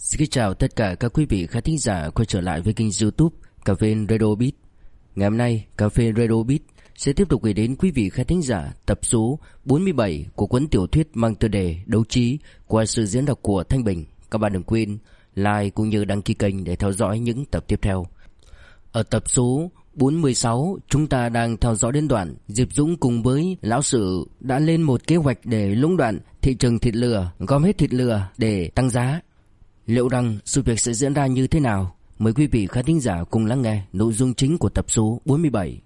Xin chào tất cả các quý vị khán thính giả quay trở lại với kênh YouTube Cà phê Radio Beat. Ngày hôm nay, Cà phê Radio Beat sẽ tiếp tục gửi đến quý vị khán thính giả tập số 47 của cuốn tiểu thuyết mang tựa đề Đấu Trí qua sự diễn đọc của Thanh Bình. Các bạn đừng quên like cũng như đăng ký kênh để theo dõi những tập tiếp theo. Ở tập số 46, chúng ta đang theo dõi đến đoạn Diệp Dũng cùng với lão sử đã lên một kế hoạch để lũng đoạn thị trường thịt lừa, gom hết thịt lừa để tăng giá. Liệu rằng sự việc sẽ diễn ra như thế nào? Mời quý vị khán thính giả cùng lắng nghe nội dung chính của tập số 47.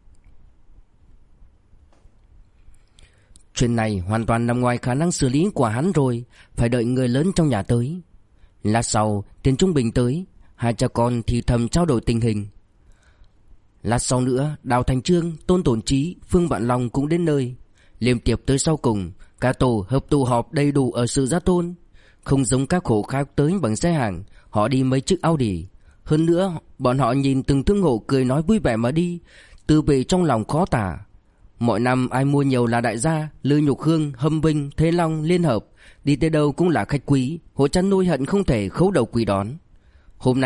Chuyện này hoàn toàn nằm ngoài khả năng xử lý của hắn rồi, phải đợi người lớn trong nhà tới. Lát sau, Tiền Trung Bình tới, hai cha con thì thầm trao đổi tình hình. Lát sau nữa, Đào Thành Trương, Tôn Tổn Chí, Phương Vạn Long cũng đến nơi. Liêm Tiệp tới sau cùng, cả tổ hợp tụ họp đầy đủ ở Sự Gia Tôn. Không giống các hộ khác tới bằng xe hàng, họ đi mấy chiếc Audi. Hơn nữa, bọn họ nhìn từng thương hộ cười nói vui vẻ mà đi, tư vị trong lòng khó tả. Mọi năm ai mua nhiều là đại gia, Lư Nhục Hương, Hâm Vinh, Thế Long, Liên Hợp, đi tới đâu cũng là khách quý, hộ chăn nuôi hận không thể khấu đầu quỳ đón. Hôm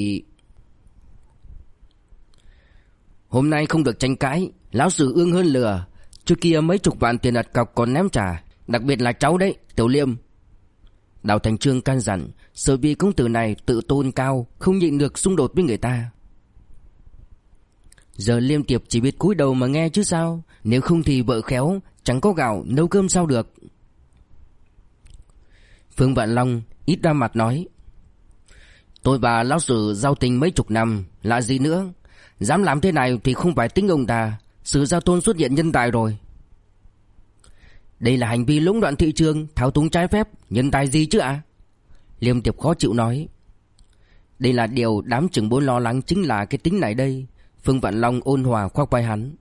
nay không được tranh cãi, lão sử ương hơn lừa. Trước kia mấy chục vạn tiền đặt cọc còn ném trả, đặc biệt là cháu đấy, Tiểu Liêm. Đào Thành Trương can dặn, sợ vì công tử này tự tôn cao, không nhịn được xung đột với người ta. Giờ Liêm Tiệp chỉ biết cúi đầu mà nghe chứ sao, nếu không thì vợ khéo, chẳng có gạo nấu cơm sao được. Phương Vạn Long ít ra mặt nói, tôi và lão sử giao tình mấy chục năm, lạ gì nữa. Dám làm thế này thì không phải tính ông ta, Sự Gia Tôn xuất hiện nhân tài rồi. Đây là hành vi lũng đoạn thị trường, thao túng trái phép, nhân tài gì chứ ạ? Liêm Tiệp khó chịu nói. Đây là điều đám trưởng bối lo lắng, chính là cái tính này đây. Phương Vạn Long ôn hòa khoác vai hắn.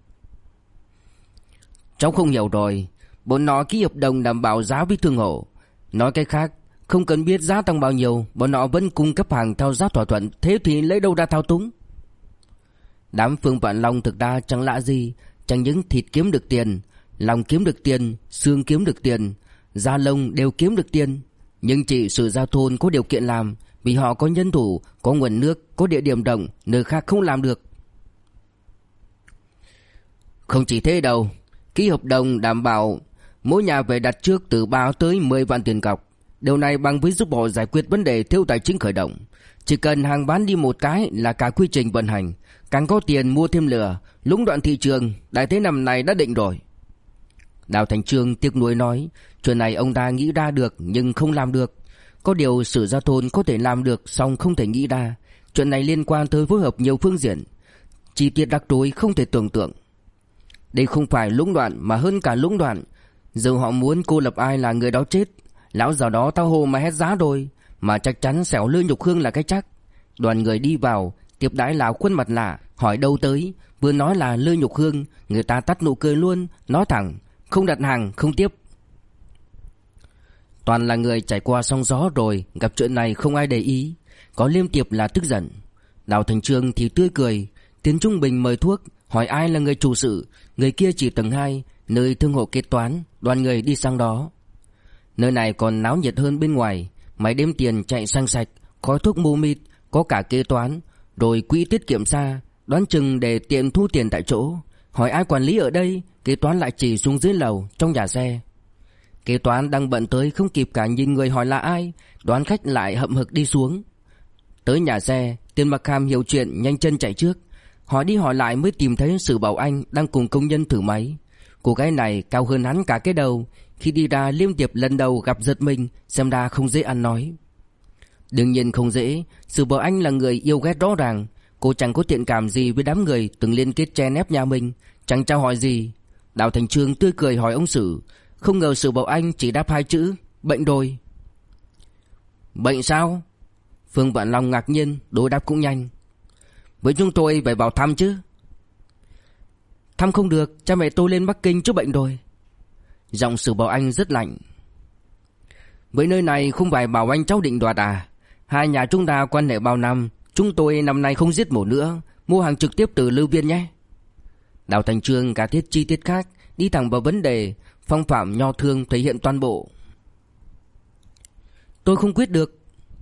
Cháu không hiểu rồi, bọn nó ký hợp đồng đảm bảo giá với thương hộ. Nói cách khác, không cần biết giá tăng bao nhiêu, bọn họ vẫn cung cấp hàng theo giá thỏa thuận, thế thì lấy đâu ra thao túng? Đám Phương Vạn Long thực ra chẳng lạ gì, chẳng những thịt kiếm được tiền, lòng kiếm được tiền, xương kiếm được tiền, da lông đều kiếm được tiền. Nhưng chỉ Sự Gia Thôn có điều kiện làm, vì họ có nhân thủ, có nguồn nước, có địa điểm rộng, nơi khác không làm được. Không chỉ thế đâu, ký hợp đồng đảm bảo mỗi nhà phải đặt trước từ 3 tới 10 vạn tiền cọc. Điều này bằng với giúp họ giải quyết vấn đề thiếu tài chính khởi động. Chỉ cần hàng bán đi một cái là cả quy trình vận hành, càng có tiền mua thêm lừa, lũng đoạn thị trường, đại thế năm này đã định rồi. Đào Thành Trương tiếc nuối nói, chuyện này ông ta nghĩ ra được nhưng không làm được. Có điều Sự Gia Thôn có thể làm được, song không thể nghĩ ra. Chuyện này liên quan tới phối hợp nhiều phương diện, chi tiết rắc rối không thể tưởng tượng. Đây không phải lũng đoạn mà hơn cả lũng đoạn. Giờ họ muốn cô lập ai là người đó chết. Lão già đó tao hồ mà hét giá rồi, mà chắc chắn xẻo Lư Nhục Hương là cái chắc. Đoàn người đi vào, tiếp đãi lão khuôn mặt lạ, hỏi đâu tới, vừa nói là Lư Nhục Hương, người ta tắt nụ cười luôn, nói thẳng, không đặt hàng, không tiếp. Toàn là người trải qua sóng gió rồi, gặp chuyện này không ai để ý. Có Liêm Tiệp là tức giận, Đào Thành Trương thì tươi cười. Tiến Trung Bình mời thuốc, hỏi ai là người chủ sự, người kia chỉ tầng 2, nơi thương hộ kế toán. Đoàn người đi sang đó. Nơi này còn náo nhiệt hơn bên ngoài, máy đếm tiền chạy sang sạch, khói thuốc mù mịt, có cả kế toán, rồi quỹ tiết kiệm xa, đoán chừng để tiện thu tiền tại chỗ. Hỏi ai quản lý ở đây, kế toán lại chỉ xuống dưới lầu trong nhà xe. Kế toán đang bận tới không kịp cả nhìn người hỏi là ai, đoán khách lại hậm hực đi xuống. Tới nhà xe, Tiền Mặc Hàm hiểu chuyện nhanh chân chạy trước. Hỏi đi hỏi lại mới tìm thấy Sử Bảo Anh đang cùng công nhân thử máy. Cô gái này cao hơn hắn cả cái đầu. Khi đi ra, Liêm Tiệp lần đầu gặp giật mình, xem ra không dễ ăn nói. Đương nhiên không dễ, Sử Bảo Anh là người yêu ghét rõ ràng. Cô chẳng có thiện cảm gì với đám người từng liên kết che nép nhà mình, chẳng chào hỏi gì. Đào Thành Trương tươi cười hỏi ông Sử, không ngờ Sử Bảo Anh chỉ đáp 2 chữ, bệnh rồi. Bệnh sao? Phương Vạn Long ngạc nhiên, đối đáp cũng nhanh. Với chúng tôi phải vào thăm chứ. Thăm không được, cha mẹ tôi lên Bắc Kinh chữa bệnh rồi. Giọng Sử Bảo Anh rất lạnh. Với nơi này không phải bảo anh cháu định đoạt à? Hai nhà chúng ta quan hệ bao năm, chúng tôi năm nay không giết mổ nữa, mua hàng trực tiếp từ Lưu Viên nhé. Đào Thành Trương cả thiết chi tiết khác, đi thẳng vào vấn đề, phong phạm nho thương thể hiện toàn bộ. Tôi không quyết được.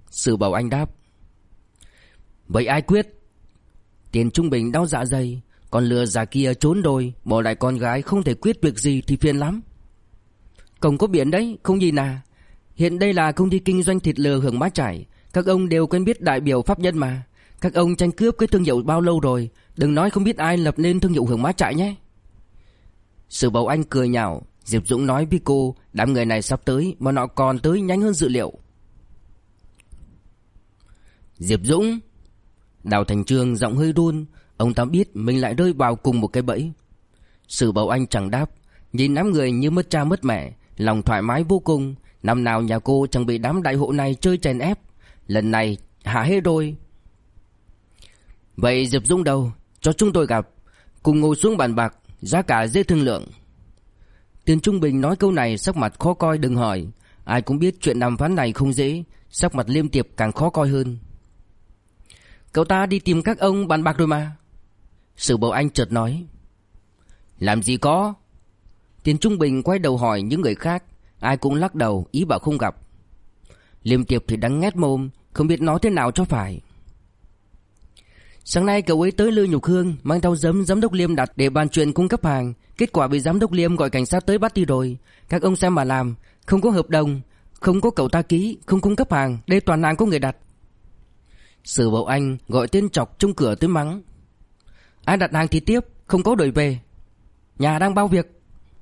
Sử Bảo Anh đáp. Vậy ai quyết? Tiền Trung Bình đau dạ dày. Con lừa già kia trốn rồi, bỏ lại con gái không thể quyết việc gì thì phiền lắm. Cổng có biển đấy, không nhìn à? Hiện đây là công ty kinh doanh thịt lừa Hưởng Bá Trải. Các ông đều quen biết đại biểu pháp nhân mà. Các ông tranh cướp cái thương hiệu bao lâu rồi, đừng nói không biết ai lập nên thương hiệu Hưởng Bá Trải nhé. Sử Bảo Anh cười nhạo. Diệp Dũng nói với cô, đám người này sắp tới mà nó còn tới nhanh hơn dự liệu. Diệp Dũng. Đào Thành Trương giọng hơi run. Ông ta biết mình lại rơi vào cùng một cái bẫy. Sử Bảo Anh chẳng đáp, nhìn đám người như mất cha mất mẹ, lòng thoải mái vô cùng. Năm nào nhà cô chẳng bị đám đại hộ này chơi chèn ép, lần này hả hê rồi. Vậy Diệp Dũng đâu? Cho chúng tôi gặp, cùng ngồi xuống bàn bạc, giá cả dễ thương lượng. Tiền Trung Bình nói câu này sắc mặt khó coi đừng hỏi. Ai cũng biết chuyện đàm phán này không dễ, sắc mặt Liêm Tiệp càng khó coi hơn. Cậu ta đi tìm các ông bàn bạc rồi mà. Sử Bảo Anh chợt nói. Làm gì có. Tiền Trung Bình quay đầu hỏi những người khác, ai cũng lắc đầu ý bảo không gặp. Liêm Tiệp thì đắng nghét mồm, không biết nói thế nào cho phải. Sáng nay cậu ấy tới Lư Nhục Hương mang theo giám đốc Liêm đặt để bàn chuyện cung cấp hàng. Kết quả bị giám đốc Liêm gọi cảnh sát tới bắt đi rồi. Các ông xem mà làm, không có hợp đồng, không có cậu ta ký, không cung cấp hàng, đây toàn hàng có người đặt. Sử Bảo Anh gọi tên chọc trong cửa tới mắng. Ai đặt hàng thì tiếp, không có đổi về. Nhà đang bao việc.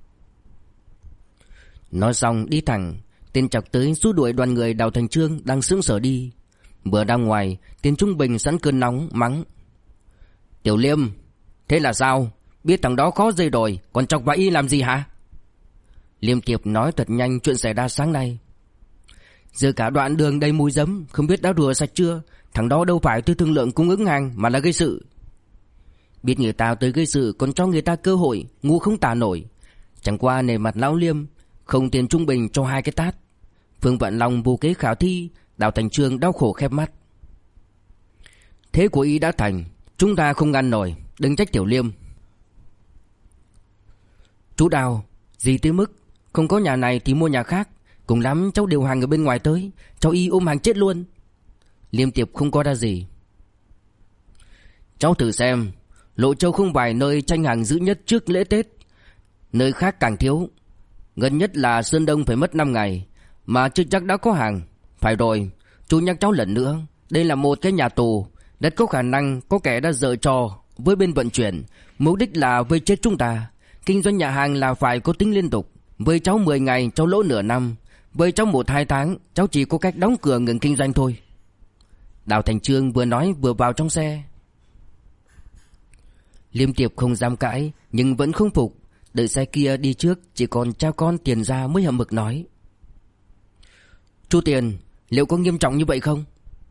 Nói xong đi thẳng. Tên chọc tới xua đuổi đoàn người Đào Thành Trương đang sững sờ đi. Vừa ra ngoài, Tiền Trung Bình sẵn cơn nóng mắng. Tiểu Liêm, thế là sao? Biết thằng đó khó dây rồi, còn chọc vào y làm gì hả? Liêm Tiệp nói thật nhanh chuyện xảy ra sáng nay. Giờ cả đoạn đường đầy mùi giấm, không biết đã rửa sạch chưa. Thằng đó đâu phải tôi thương lượng cung ứng hàng mà là gây sự. Biết người ta tới gây sự còn cho người ta cơ hội, ngu không tả nổi. Chẳng qua nề mặt lão Liêm, không Tiền Trung Bình cho 2 cái tát. Phương Vận Long vô kế khả thi, Đào Thành Trương đau khổ khép mắt. Thế của y đã thành, chúng ta không ngăn nổi, đừng trách Tiểu Liêm. Chú Đào, gì tới mức không có nhà này thì mua nhà khác, cùng lắm cháu điều hàng ở bên ngoài tới, cháu y ôm hàng chết luôn. Liêm Tiệp không có ra gì. Cháu thử xem, Lộ Châu không phải nơi tranh hàng dữ nhất trước lễ Tết, nơi khác càng thiếu. Gần nhất là Sơn Đông phải mất 5 ngày, mà chưa chắc đã có hàng. Phải rồi, chú nhắc cháu lần nữa, đây là một cái nhà tù, rất có khả năng có kẻ đã giở trò với bên vận chuyển, mục đích là vây chết chúng ta. Kinh doanh nhà hàng là phải có tính liên tục. Với cháu 10 ngày cháu lỗ nửa năm, với cháu 1-2 tháng cháu chỉ có cách đóng cửa ngừng kinh doanh thôi. Đào Thành Trương vừa nói vừa vào trong xe. Liêm Tiệp không dám cãi, nhưng vẫn không phục. Đợi xe kia đi trước, chỉ còn cha con Tiền ra mới hậm hực nói. Chú Tiền, liệu có nghiêm trọng như vậy không?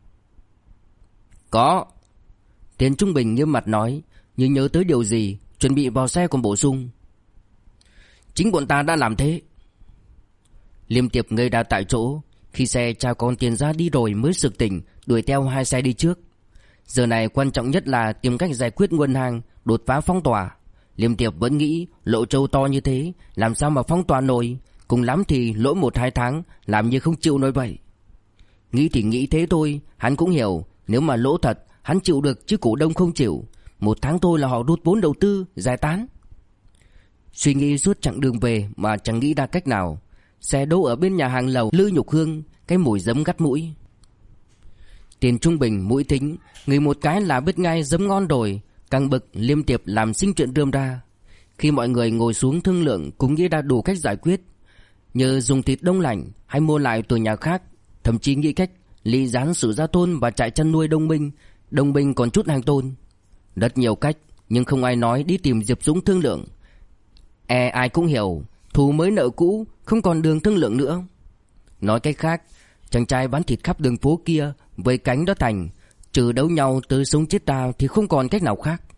Có. Tiền Trung Bình nghiêm mặt nói, nhưng nhớ tới điều gì, chuẩn bị vào xe còn bổ sung. Chính bọn ta đã làm thế. Liêm Tiệp ngây ra tại chỗ. Khi xe cha con Tiền ra đi rồi mới sực tỉnh, đuổi theo 2 xe đi trước. Giờ này quan trọng nhất là tìm cách giải quyết nguồn hàng, đột phá phong tỏa. Liêm Tiệp vẫn nghĩ Lộ Châu to như thế, làm sao mà phong tỏa nổi, cùng lắm thì lỗ 1-2 tháng, làm như không chịu nổi vậy. Nghĩ thì nghĩ thế thôi, hắn cũng hiểu, nếu mà lỗ thật, hắn chịu được chứ cổ đông không chịu. 1 tháng thôi là họ rút vốn đầu tư, giải tán. Suy nghĩ suốt chặng đường về mà chẳng nghĩ ra cách nào. Xe đỗ ở bên nhà hàng lầu Lư Nhục Hương, cái mùi giấm gắt mũi. Tiền Trung Bình mũi thính, người một cái là biết ngay giấm ngon rồi. Càng bực, Liêm Tiệp làm sinh chuyện rườm ra. Khi mọi người ngồi xuống thương lượng cũng nghĩ ra đủ cách giải quyết, nhờ dùng thịt đông lạnh hay mua lại từ nhà khác, thậm chí nghĩ cách ly gián Sử Gia Tôn và trại chăn nuôi Đông Minh còn chút hàng tồn. Rất nhiều cách, nhưng không ai nói đi tìm Diệp Dũng thương lượng. Ai cũng hiểu, thù mới nợ cũ, không còn đường thương lượng nữa. Nói cách khác, chàng trai bán thịt khắp đường phố kia với cánh đó thành, trừ đấu nhau tới sống chết ta thì không còn cách nào khác.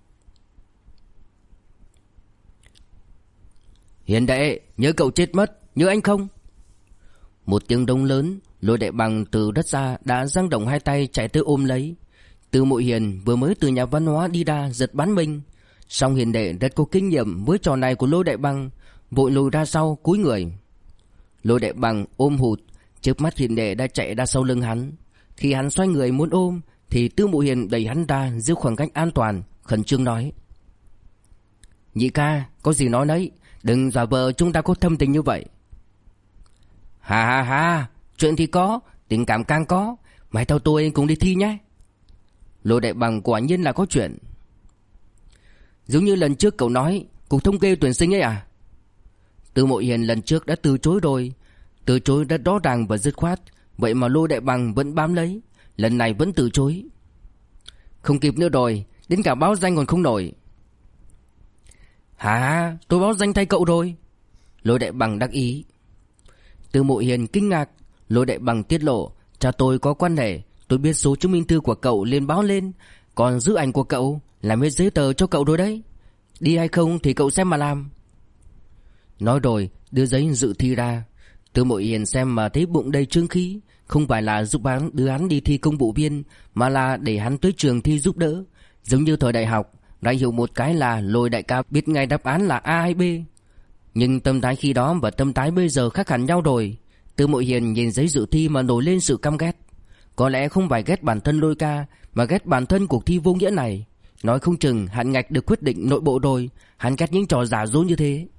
Hiền đệ, nhớ cậu chết mất, nhớ anh không? Một tiếng đông lớn, Lôi Đại Bằng từ đất xa đã dang động 2 tay chạy tới ôm lấy. Từ Mội Hiền vừa mới từ nhà văn hóa đi ra giật bắn mình. Song Hiền đệ rất có kinh nghiệm với trò này của Lôi Đại Bằng, vội lùi ra sau cúi người. Lôi Đại Bằng ôm hụt, chớp mắt Hiền đệ đã chạy ra sau lưng hắn. Khi hắn xoay người muốn ôm thì Tư Mộ Hiền đẩy hắn ra giữ khoảng cách an toàn, khẩn trương nói: "Nhị ca, có gì nói nấy, đừng giả vờ chúng ta có thâm tình như vậy." "Ha ha ha, chuyện thì có, tình cảm càng có, mày theo tôi cùng đi thi nhé." Lôi Đại Bằng quả nhiên là có chuyện. "Giống như lần trước cậu nói, cục thống kê tuyển sinh ấy à?" Tư Mộ Hiền lần trước đã từ chối rồi, từ chối rất rõ ràng và dứt khoát, vậy mà Lôi Đại Bằng vẫn bám lấy, lần này vẫn từ chối. "Không kịp nữa rồi, đến cả báo danh còn không nổi." "Hả, tôi báo danh thay cậu rồi." Lôi Đại Bằng đắc ý. Tư Mộ Hiền kinh ngạc. Lôi Đại Bằng tiết lộ: "Cha tôi có quan hệ, tôi biết số chứng minh thư của cậu liền báo lên, còn giữ ảnh của cậu, làm hết giấy tờ cho cậu rồi đấy. Đi hay không thì cậu xem mà làm." Nói rồi đưa giấy dự thi ra. Tư Mộ Hiền xem mà thấy bụng đầy trương khí, không phải là giúp hắn đưa hắn đi thi công vụ viên, mà là để hắn tới trường thi giúp đỡ. Giống như thời đại học, đã hiểu một cái là Lôi đại ca biết ngay đáp án là A hay B. Nhưng tâm thái khi đó và tâm thái bây giờ khác hẳn nhau rồi. Tư Mộ Hiền nhìn giấy dự thi mà nổi lên sự căm ghét. Có lẽ không phải ghét bản thân Lôi ca, mà ghét bản thân cuộc thi vô nghĩa này. Nói không chừng hạn ngạch được quyết định nội bộ rồi, hắn ghét những trò giả dối như thế.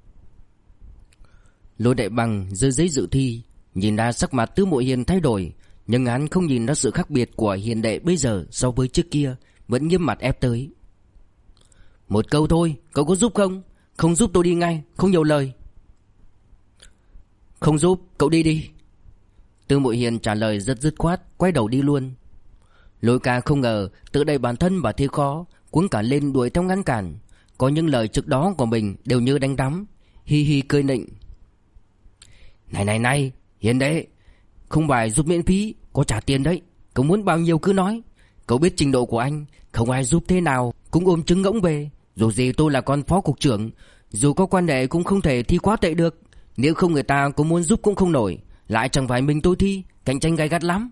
Lôi Đại Bằng giơ giấy dự thi, nhìn ra sắc mặt Tư Mộ Hiền thay đổi, nhưng hắn không nhìn ra sự khác biệt của hiền đệ bây giờ so với trước kia, vẫn nghiêm mặt ép tới: "Một câu thôi, cậu có giúp không? Không giúp tôi đi ngay, không nhiều lời." "Không giúp, cậu đi đi." Tư Mộ Hiền trả lời rất dứt khoát, quay đầu đi luôn. Lôi ca không ngờ tự đẩy bản thân vào thế khó, cuống cả lên đuổi theo ngăn cản. Có những lời trước đó của mình đều như đánh đắm, hi hi cười nịnh: Này, Hiền đệ, không phải giúp miễn phí, có trả tiền đấy. Cậu muốn bao nhiêu cứ nói. Cậu biết trình độ của anh, không ai giúp thế nào cũng ôm trứng ngỗng về. Dù gì tôi là con phó cục trưởng, dù có quan hệ cũng không thể thi quá tệ được. Nếu không người ta có muốn giúp cũng không nổi, lại chẳng phải mình tôi thi, cạnh tranh gay gắt lắm."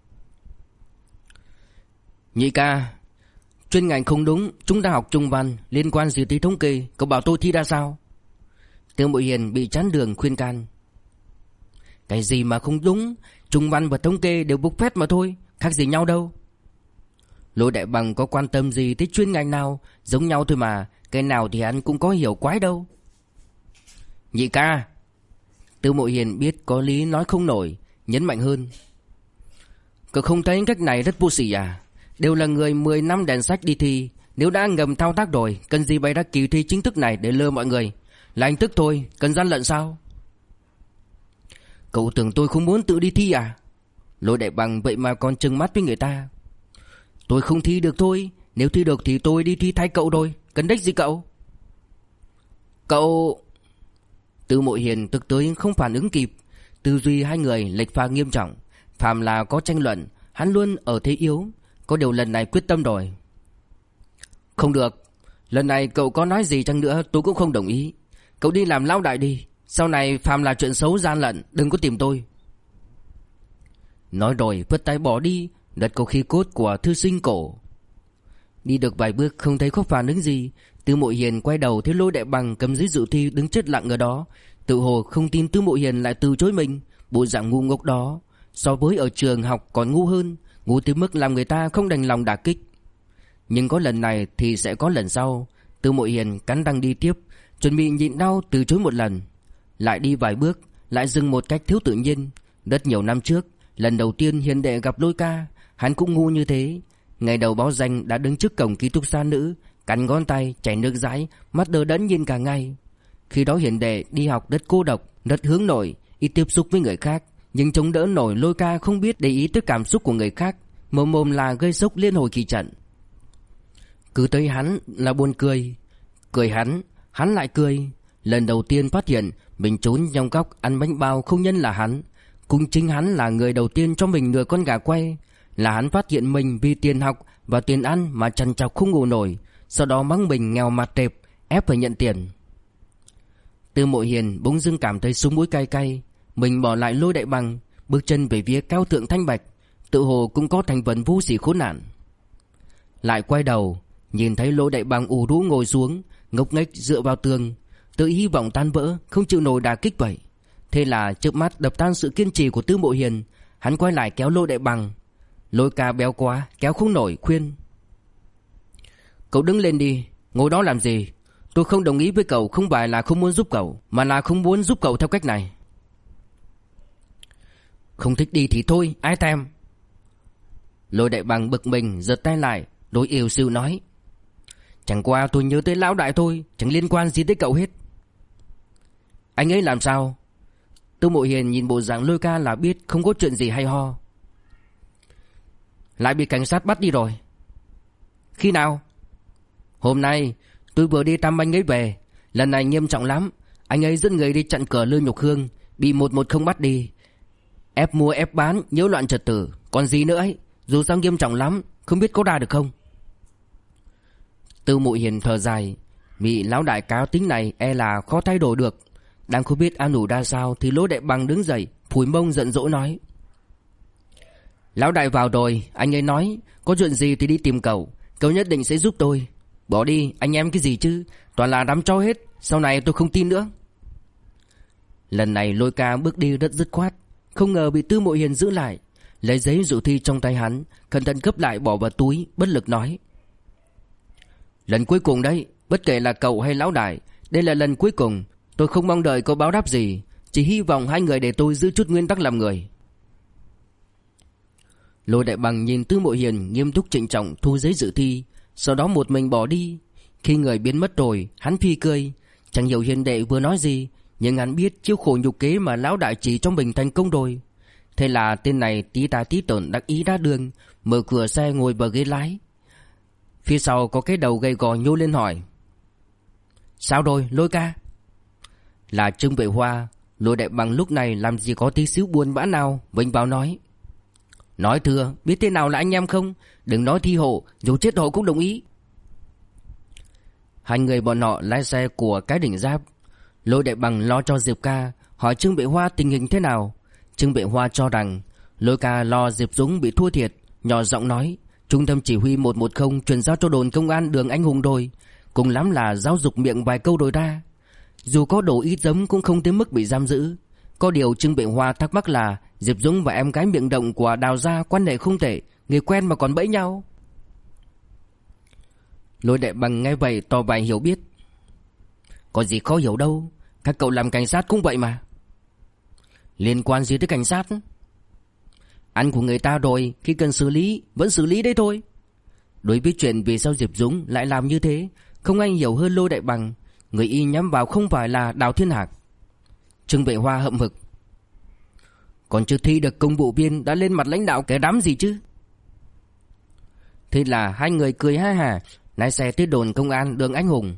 "Nhị ca, chuyên ngành không đúng, chúng ta học trung văn, liên quan gì tới thống kê, cậu bảo tôi thi ra sao?" Tư Mộ Hiền bị chán đường khuyên can. "Cái gì mà không đúng, trung văn và thống kê đều bục phét mà thôi, khác gì nhau đâu." Lôi Đại Bằng có quan tâm gì tới chuyên ngành nào, giống nhau thôi mà, cái nào thì hắn cũng có hiểu quái đâu. "Nhị ca." Tư Mộ Hiền biết có lý nói không nổi, nhấn mạnh hơn: "Cậu không thấy cách này rất vô sỉ à? Đều là người 10 năm đèn sách đi thi, nếu đã ngầm thao tác rồi, cần gì bày ra kỳ thi chính thức này để lừa mọi người? Là hình thức thôi, cần gian lận sao?" "Cậu tưởng tôi không muốn tự đi thi à?" Lôi Đại Bằng vậy mà còn trừng mắt với người ta. "Tôi không thi được thôi, nếu thi được thì tôi đi thi thay cậu rồi, cần đếch gì cậu?" "Cậu..." Tư Mộ Hiền tức tới không phản ứng kịp. Tư duy hai người lệch pha nghiêm trọng, phàm là có tranh luận hắn luôn ở thế yếu. Có điều lần này quyết tâm rồi. "Không được, lần này cậu có nói gì chăng nữa tôi cũng không đồng ý. Cậu đi làm lão đại đi, sau này phàm là chuyện xấu gian lận đừng có tìm tôi." Nói rồi vứt tay bỏ đi, rất có khí cốt của thư sinh cổ. Đi được vài bước không thấy có phản ứng gì, Tư Mộ Hiền quay đầu thấy Lôi Đại Bằng cầm giấy dự thi đứng chết lặng ở đó, tự hồ không tin Tư Mộ Hiền lại từ chối mình. Bộ dạng ngu ngốc đó so với ở trường học còn ngu hơn, ngu tới mức làm người ta không đành lòng đả kích. Nhưng có lần này thì sẽ có lần sau. Tư Mộ Hiền cắn răng đi tiếp, chuẩn bị nhịn đau từ chối một lần. Lại đi vài bước, lại dừng một cách thiếu tự nhiên. Rất nhiều năm trước, lần đầu tiên hiền đệ gặp Lôi ca, hắn cũng ngu như thế. Ngày đầu báo danh đã đứng trước cổng ký túc xá nữ, cắn ngón tay, chảy nước dãi, mắt đờ đẫn nhìn cả ngày. Khi đó hiền đệ đi học rất cô độc, rất hướng nội, ít tiếp xúc với người khác, nhưng chống đỡ nổi Lôi ca không biết để ý tới cảm xúc của người khác, mồm mồm là gây sốc liên hồi kỳ trận. Cứ thấy hắn là buồn cười, cười hắn lại cười. Lần đầu tiên phát hiện mình trốn trong góc ăn bánh bao không nhân là hắn, cũng chính hắn là người đầu tiên cho mình nửa con gà quay. Là hắn phát hiện mình vì tiền học và tiền ăn mà trằn trọc không ngủ nổi, sau đó mắng mình nghèo mặt tệp, ép phải nhận tiền. Tư Mộ Hiền bỗng dưng cảm thấy sống mũi cay cay. Mình bỏ lại Lôi Đại Bằng, bước chân về phía cao thượng thanh bạch, tự hồ cũng có thành phần vô sỉ khốn nạn. Lại quay đầu nhìn thấy Lôi Đại Bằng ù rũ ngồi xuống, ngốc nghếch dựa vào tường, tự hy vọng tan vỡ, không chịu nổi đả kích vậy. Thế là chớp mắt đập tan sự kiên trì của Tư Mộ Hiền, hắn quay lại kéo Lôi Đại Bằng. Lôi Ca béo quá kéo không nổi khuyên: Cậu đứng lên đi, ngồi đó làm gì? Tôi không đồng ý với cậu không phải là không muốn giúp cậu, mà là không muốn giúp cậu theo cách này. Không thích đi thì thôi, ai thèm. Lôi Đại Bằng bực mình giật tay lại, đối yếu xìu nói: Chẳng qua tôi nhớ tới lão đại thôi, chẳng liên quan gì tới cậu hết. Anh ấy làm sao? Tư Mộ Hiền nhìn bộ dạng Lôi Ca là biết không có chuyện gì hay ho. Lại bị cảnh sát bắt đi rồi. Khi nào? Hôm nay tôi vừa đi thăm anh ấy về. Lần này nghiêm trọng lắm. Anh ấy dẫn người đi chặn cửa Lư Nhục Hương, bị 110 bắt đi. Ép mua ép bán, nhiễu loạn trật tự. Còn gì nữa ấy, dù sao nghiêm trọng lắm, không biết có ra được không. Tư Mộ Hiền thở dài, vị lão đại cáo tính này e là khó thay đổi được. Đang không biết an ủi ra sao thì Lôi Đại Bằng đứng dậy, phủi mông giận dỗi nói: Lão đại vào rồi, anh ấy nói có chuyện gì thì đi tìm cậu, cậu nhất định sẽ giúp tôi. Bỏ đi, anh em cái gì chứ, toàn là đám chó hết, sau này tôi không tin nữa. Lần này Lôi Ca bước đi rất dứt khoát, không ngờ bị Tư Mộ Hiền giữ lại, lấy giấy dự thi trong tay hắn, cẩn thận gấp lại bỏ vào túi, bất lực nói: Lần cuối cùng đấy, bất kể là cậu hay lão đại, đây là lần cuối cùng. Tôi không mong đợi có báo đáp gì, chỉ hy vọng hai người để tôi giữ chút nguyên tắc làm người. Lôi Đại Bằng nhìn Tư Mộ Hiền nghiêm túc trịnh trọng thu giấy dự thi, sau đó một mình bỏ đi. Khi người biến mất rồi, hắn phi cười, chẳng hiểu Hiền đệ vừa nói gì, nhưng hắn biết chiêu khổ nhục kế mà lão đại chỉ cho mình thành công rồi. Thế là tên này tí ta tí tởn đắc ý ra đường, mở cửa xe ngồi vào ghế lái. Phía sau có cái đầu gầy gò nhô lên hỏi: Sao rồi Lôi ca? Là Trương Vệ Hoa. Lôi Đại Bằng lúc này làm gì có tí xíu buồn bã nào, vênh vào nói: Nói thưa, biết thế nào là anh em không? Đừng nói thi hộ, dù chết hộ cũng đồng ý. Hai người bọn họ lái xe của cái đỉnh Giáp. Lôi Đại Bằng lo cho Diệp Ca, hỏi Trương Vệ Hoa tình hình thế nào. Trương Vệ Hoa cho rằng Lôi Ca lo Diệp Dũng bị thua thiệt, nhỏ giọng nói: Trung tâm chỉ huy 110 chuyển giao cho đồn công an Đường Anh Hùng rồi, cùng lắm là giáo dục miệng vài câu rồi ra. Dù có đồ ít giấm cũng không tới mức bị giam giữ. Có điều Trương Vệ Hoa thắc mắc là Diệp Dũng và em gái miệng động của Đào gia quan hệ không tệ, người quen mà còn bẫy nhau. Lôi Đại Bằng nghe vậy tỏ vẻ hiểu biết: Có gì khó hiểu đâu, các cậu làm cảnh sát cũng vậy mà. Liên quan gì tới cảnh sát? Ăn của người ta rồi, khi cần xử lý vẫn xử lý đấy thôi. Đối với chuyện vì sao Diệp Dũng lại làm như thế, không ai hiểu hơn Lôi Đại Bằng. Người y nhắm vào không phải là Đào Thiên Hạc. Trương Vệ Hoa hậm hực: Còn chưa thi được công vụ viên đã lên mặt lãnh đạo cái đám gì chứ? Thế là hai người cười ha hả lái xe tới đồn công an Đường Anh Hùng.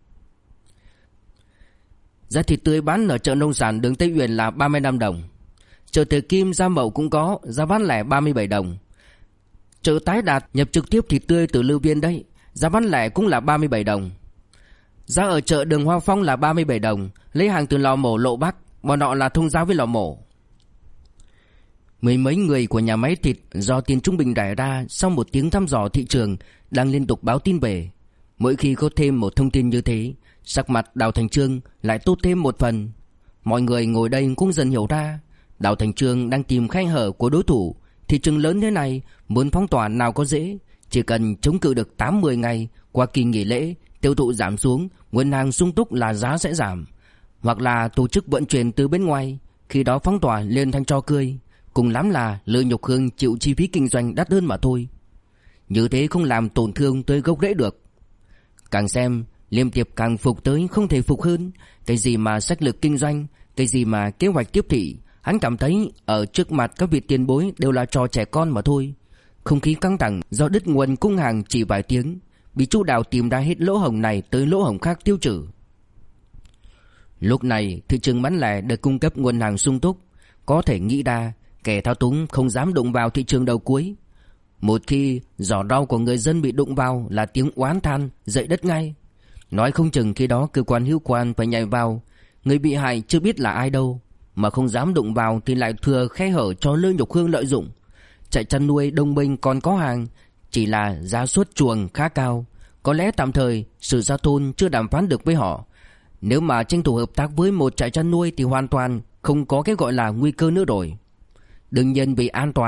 Giá thịt tươi bán ở chợ nông sản đường Tây Uyển là 35 đồng. Chợ Từ Kim Gia Mậu cũng có, giá bán lẻ 37 đồng. Chợ Tái Đạt nhập trực tiếp thịt tươi từ Lưu Viên đấy, giá bán lẻ cũng là 37 đồng. Giá ở chợ Đường Hoa Phong là 37 đồng, lấy hàng từ lò mổ Lộ Bắc, bọn họ là thông giá với lò mổ. Mười mấy người của nhà máy thịt do tiền trung bình rải ra sau một tiếng thăm dò thị trường đang liên tục báo tin về. Mỗi khi có thêm một thông tin như thế, sắc mặt Đào Thành Trương lại tốt thêm một phần. Mọi người ngồi đây cũng dần hiểu ra, Đào Thành Trương đang tìm khe hở của đối thủ. Thị trường lớn thế này, muốn phong tỏa nào có dễ. Chỉ cần chống cự được 8-10 ngày, qua kỳ nghỉ lễ, tiêu thụ giảm xuống, nguồn hàng sung túc là giá sẽ giảm. Hoặc là tổ chức vận chuyển từ bên ngoài, khi đó phong tỏa lên thành trò cười. Cùng lắm là Lư Nhục Hương chịu chi phí kinh doanh đắt hơn mà thôi. Như thế không làm tổn thương tới gốc rễ được. Càng xem, Liêm Tiệp càng phục tới không thể phục hơn. Cái gì mà sách lược kinh doanh, cái gì mà kế hoạch tiếp thị, hắn cảm thấy ở trước mặt các vị tiền bối đều là trò trẻ con mà thôi. Không khí căng thẳng do đứt nguồn cung hàng chỉ vài tiếng, bị Chu Đào tìm ra hết lỗ hổng này tới lỗ hổng khác tiêu trừ. Lúc này thị trường bán lẻ được cung cấp nguồn hàng sung túc, có thể nghĩ ra kẻ thao túng không dám đụng vào thị trường đầu cuối. Một khi giỏ rau của người dân bị đụng vào là tiếng oán than dậy đất ngay. Nói không chừng khi đó cơ quan hữu quan phải nhảy vào. Người bị hại chưa biết là ai đâu, mà không dám đụng vào thì lại thừa khe hở cho Lư Nhục Hương lợi dụng. Trại chăn nuôi Đông Minh còn có hàng, chỉ là giá suất chuồng khá cao. Có lẽ tạm thời Sử Gia Thôn chưa đàm phán được với họ. Nếu mà tranh thủ hợp tác với một trại chăn nuôi thì hoàn toàn không có cái gọi là nguy cơ nữa rồi. Đương nhiên vì an toàn,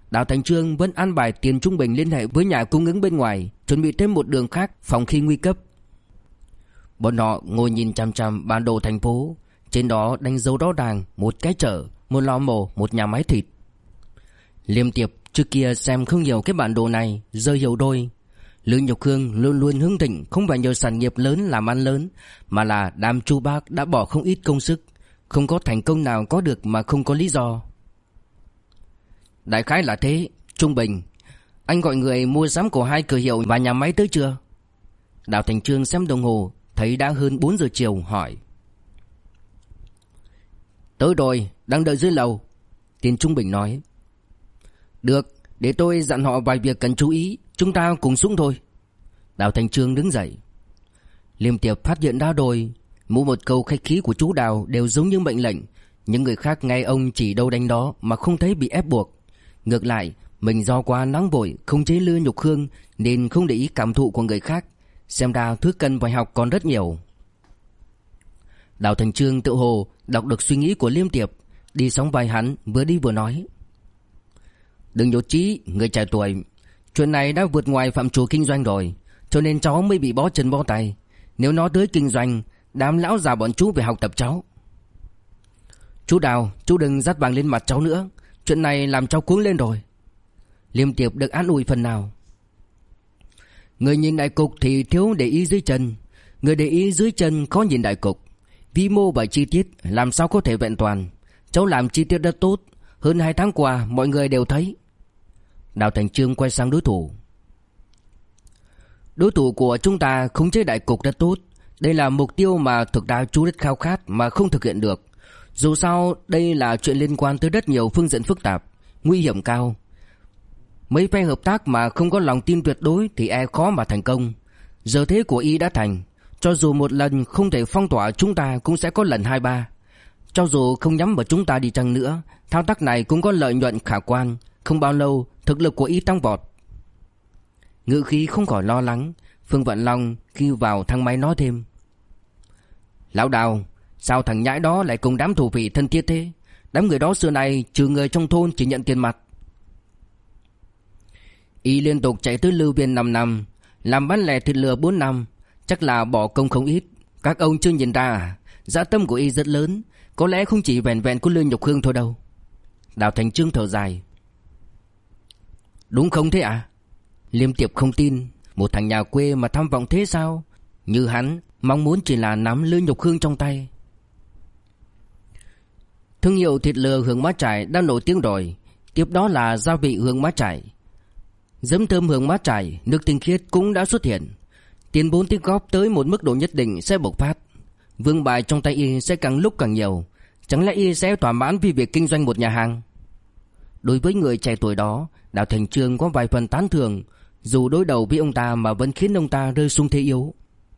Đào Thành Chương vẫn an bài Tiền Trung Bình liên hệ với nhà cung ứng bên ngoài, chuẩn bị thêm một đường khác phòng khi nguy cấp. Bọn họ ngồi nhìn chằm chằm bản đồ thành phố, trên đó đánh dấu rõ ràng một cái chợ, một lò mổ, một nhà máy thịt. Liêm Tiệp trước kia xem không nhiều cái bản đồ này, giờ hiểu đôi. Lương Nhục Hương luôn luôn hưng thịnh không phải nhờ sản nghiệp lớn làm ăn lớn, mà là đám Chu Bác đã bỏ không ít công sức, không có thành công nào có được mà không có lý do. Đại khái là thế. Trung Bình, anh gọi người mua sắm của hai cửa hiệu và nhà máy tới chưa? Đào Thành Chương xem đồng hồ, thấy đã hơn 4 giờ chiều, hỏi. Tới rồi, đang đợi dưới lầu. Tiền Trung Bình nói. Được, để tôi dặn họ vài việc cần chú ý, chúng ta cùng xuống thôi. Đào Thành Chương đứng dậy. Liêm Tiệp phát hiện ra rồi, mỗi một câu khách khí của chú Đào đều giống như mệnh lệnh. Những người khác nghe ông chỉ đâu đánh đó mà không thấy bị ép buộc. Ngược lại, mình do quá nóng vội không chế Lương Nhục Hương nên không để ý cảm thụ của người khác. Xem ra thứ cần phải học còn rất nhiều. Đào Thành Chương tự hồ đọc được suy nghĩ của Liêm Tiệp, đi sóng vai hắn, vừa đi vừa nói. Đừng nhột chí, người trẻ tuổi. Chuyện này đã vượt ngoài phạm trù kinh doanh rồi, cho nên cháu mới bị bó chân bó tay. Nếu nó tới kinh doanh, đám lão già bọn chú phải học tập cháu. Chú Đào, chú đừng dắt vàng lên mặt cháu nữa. Chuyện này làm cháu cuống lên rồi. Liêm Tiệp được an ủi phần nào. Người nhìn đại cục thì thiếu để ý dưới chân, người để ý dưới chân khó nhìn đại cục. Vi mô và chi tiết làm sao có thể vẹn toàn. Cháu làm chi tiết rất tốt, hơn 2 tháng qua mọi người đều thấy. Đào Thành Chương quay sang đối thủ. Đối thủ của chúng ta khống chế đại cục rất tốt. Đây là mục tiêu mà thực ra chú rất khao khát mà không thực hiện được. Dù sao đây là chuyện liên quan tới rất nhiều phương diện phức tạp, nguy hiểm cao. Mấy phe hợp tác mà không có lòng tin tuyệt đối thì e khó mà thành công. Giờ thế của y đã thành, cho dù một lần không thể phong tỏa chúng ta cũng sẽ có lần 2-3. Cho dù không nhắm vào chúng ta đi chăng nữa, thao tác này cũng có lợi nhuận khả quan. Không bao lâu thực lực của y tăng vọt. Ngữ khí không khỏi lo lắng. Phương Vận Long khi vào thang máy nói thêm. Lão Đào, sao thằng nhãi đó lại cùng đám thổ phỉ thân thiết thế? Đám người đó xưa nay trừ người trong thôn chỉ nhận tiền mặt. Y liên tục chạy tới Lưu Viên 5 năm, làm bán lẻ thịt lừa 4 năm, chắc là bỏ công không ít. Các ông chưa nhìn ra à? Dã tâm của y rất lớn, có lẽ không chỉ vẹn vẹn của Lương Nhục Hương thôi đâu. Đào Thành Chương thở dài. Đúng không thế à? Liêm Tiệp không tin. Một thằng nhà quê mà tham vọng thế sao? Như hắn mong muốn chỉ là nắm Lương Nhục Hương trong tay. Thương hiệu thịt lừa Hương Má Trải đã nổi tiếng rồi. Tiếp đó là gia vị Hương Má Trải. Giấm thơm Hương Má Trải, nước tinh khiết cũng đã xuất hiện. Tiền vốn tích góp tới một mức độ nhất định sẽ bộc phát. Vương bài trong tay y sẽ càng lúc càng nhiều. Chẳng lẽ y sẽ thỏa mãn vì việc kinh doanh một nhà hàng? Đối với người trẻ tuổi đó, Đào Thành Chương có vài phần tán thưởng. Dù đối đầu với ông ta mà vẫn khiến ông ta rơi xuống thế yếu.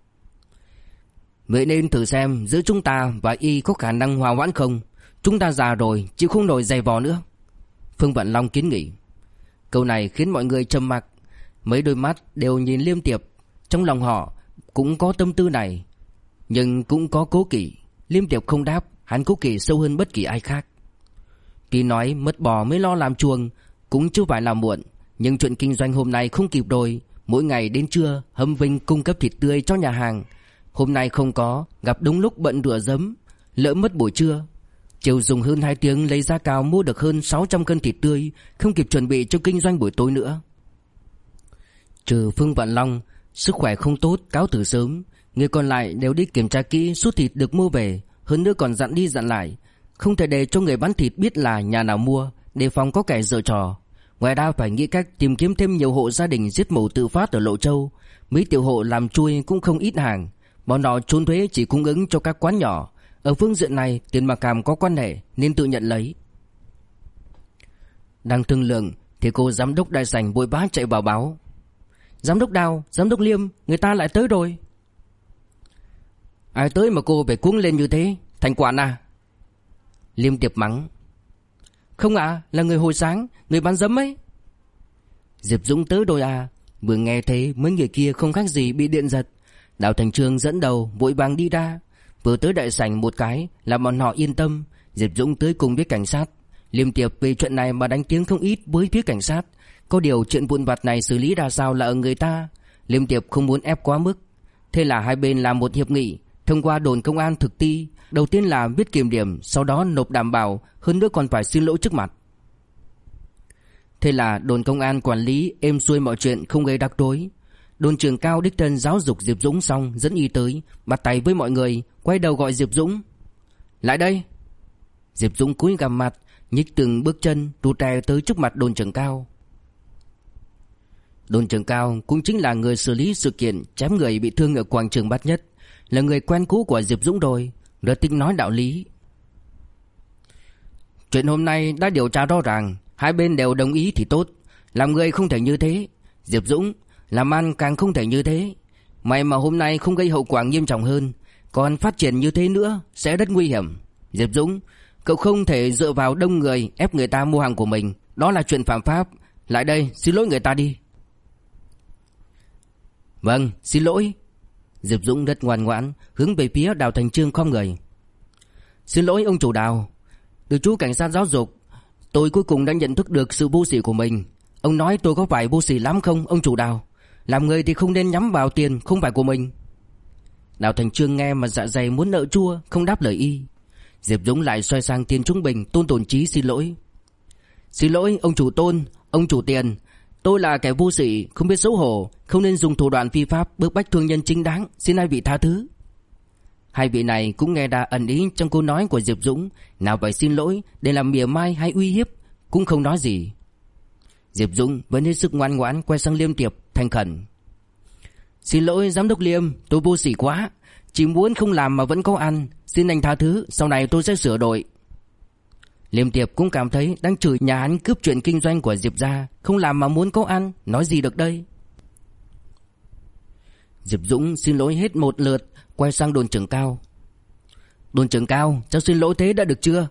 Vậy nên thử xem giữa chúng ta và y có khả năng hòa hoãn không? Chúng ta già rồi, chịu không nổi giày vò nữa. Phương Vận Long kiến nghị. Câu này khiến mọi người trầm mặc. Mấy đôi mắt đều nhìn Liêm Tiệp. Trong lòng họ cũng có tâm tư này, nhưng cũng có cố kỵ. Liêm Tiệp không đáp, hắn cố kỵ sâu hơn bất kỳ ai khác. Tuy nói mất bò mới lo làm chuồng, cũng chưa phải là muộn. Nhưng chuyện kinh doanh hôm nay không kịp rồi. Mỗi ngày đến trưa Hâm Vinh cung cấp thịt tươi cho nhà hàng. Hôm nay không có, gặp đúng lúc bận rửa giấm, lỡ mất buổi trưa. Chiều dùng hơn 2 tiếng lấy giá cao mua được hơn 600 cân thịt tươi, không kịp chuẩn bị cho kinh doanh buổi tối nữa. Trừ Phương Vận Long, sức khỏe không tốt cáo từ sớm. Người còn lại đều đi kiểm tra kỹ số thịt được mua về. Hơn nữa còn dặn đi dặn lại, không thể để cho người bán thịt biết là nhà nào mua, đề phòng có kẻ giở trò. Ngoài ra phải nghĩ cách tìm kiếm thêm nhiều hộ gia đình giết mổ tự phát ở Lộ Châu. Mấy tiểu hộ làm chui cũng không ít hàng. Bọn họ trốn thuế chỉ cung ứng cho các quán nhỏ. Ở phương diện này Tiền Mặc Hàm có quan hệ nên tự nhận lấy. Đang thương lượng thì cô giám đốc đại sảnh vội vã chạy vào báo. Giám đốc Đào, giám đốc Liêm, người ta lại tới rồi. Ai tới mà cô phải cuống lên như thế? Thành quản à? Liêm Tiệp mắng. Không ạ, là người hồi sáng, người bán giấm ấy. Diệp Dũng tới rồi à? Vừa nghe thế mấy người kia không khác gì bị điện giật. Đào Thành Chương dẫn đầu vội vàng đi ra. Vừa tới đại sảnh một cái là bọn họ yên tâm. Diệp Dũng tới cùng với cảnh sát. Liêm Tiệp vì chuyện này mà đánh tiếng không ít với phía cảnh sát. Có điều chuyện vụn vặt này xử lý ra sao là ở người ta. Liêm Tiệp không muốn ép quá mức. Thế là hai bên làm một hiệp nghị thông qua đồn công an thực ti. Đầu tiên là viết kiểm điểm, sau đó nộp đảm bảo, hơn nữa còn phải xin lỗi trước mặt. Thế là đồn công an quản lý êm xuôi mọi chuyện, không gây rắc rối. Đồn trưởng Cao đích thân giáo dục Diệp Dũng xong dẫn y tới, bắt tay với mọi người, quay đầu gọi Diệp Dũng. Lại đây. Diệp Dũng cúi gằm mặt, nhích từng bước chân, rụt rè tới trước mặt đồn trưởng Cao. Đồn trưởng Cao cũng chính là người xử lý sự kiện chém người bị thương ở quảng trường Bát Nhất, là người quen cũ của Diệp Dũng rồi, rất thích nói đạo lý. Chuyện hôm nay đã điều tra rõ ràng, hai bên đều đồng ý thì tốt. Làm người không thể như thế, Diệp Dũng, làm ăn càng không thể như thế. May mà hôm nay không gây hậu quả nghiêm trọng hơn, còn phát triển như thế nữa sẽ rất nguy hiểm. Diệp Dũng, cậu không thể dựa vào đông người ép người ta mua hàng của mình, đó là chuyện phạm pháp. Lại đây, xin lỗi người ta đi. Vâng, xin lỗi. Diệp Dũng rất ngoan ngoãn, hướng về phía Đào Thành Chương khom người. Xin lỗi ông chủ Đào, từ chú cảnh sát giáo dục, tôi cuối cùng đã nhận thức được sự vô sỉ của mình. Ông nói tôi có phải vô sỉ lắm không ông chủ Đào? Làm người thì không nên nhắm vào tiền không phải của mình. Đào Thành Chương nghe mà dạ dày muốn nợ chua, không đáp lời y. Diệp Dũng lại xoay sang Tiền Trung Bình, Tôn Tồn Chí xin lỗi. Xin lỗi ông chủ Tôn, ông chủ Tiền, tôi là kẻ vô sỉ, không biết xấu hổ, không nên dùng thủ đoạn phi pháp bức bách thương nhân chính đáng, xin hai vị tha thứ. Hai vị này cũng nghe ra ẩn ý trong câu nói của Diệp Dũng, nào phải xin lỗi để làm mỉa mai hay uy hiếp, cũng không nói gì. Diệp Dũng vẫn hết sức ngoan ngoãn quay sang Liêm Tiệp thành khẩn. Xin lỗi giám đốc Liêm, tôi vô sỉ quá, chỉ muốn không làm mà vẫn có ăn, xin anh tha thứ, sau này tôi sẽ sửa đổi. Liêm Tiệp cũng cảm thấy đang chửi nhà hắn cướp chuyện kinh doanh của Diệp gia, không làm mà muốn có ăn, nói gì được đây. Diệp Dũng xin lỗi hết một lượt, quay sang đồn trưởng Cao. Đồn trưởng Cao, cháu xin lỗi thế đã được chưa?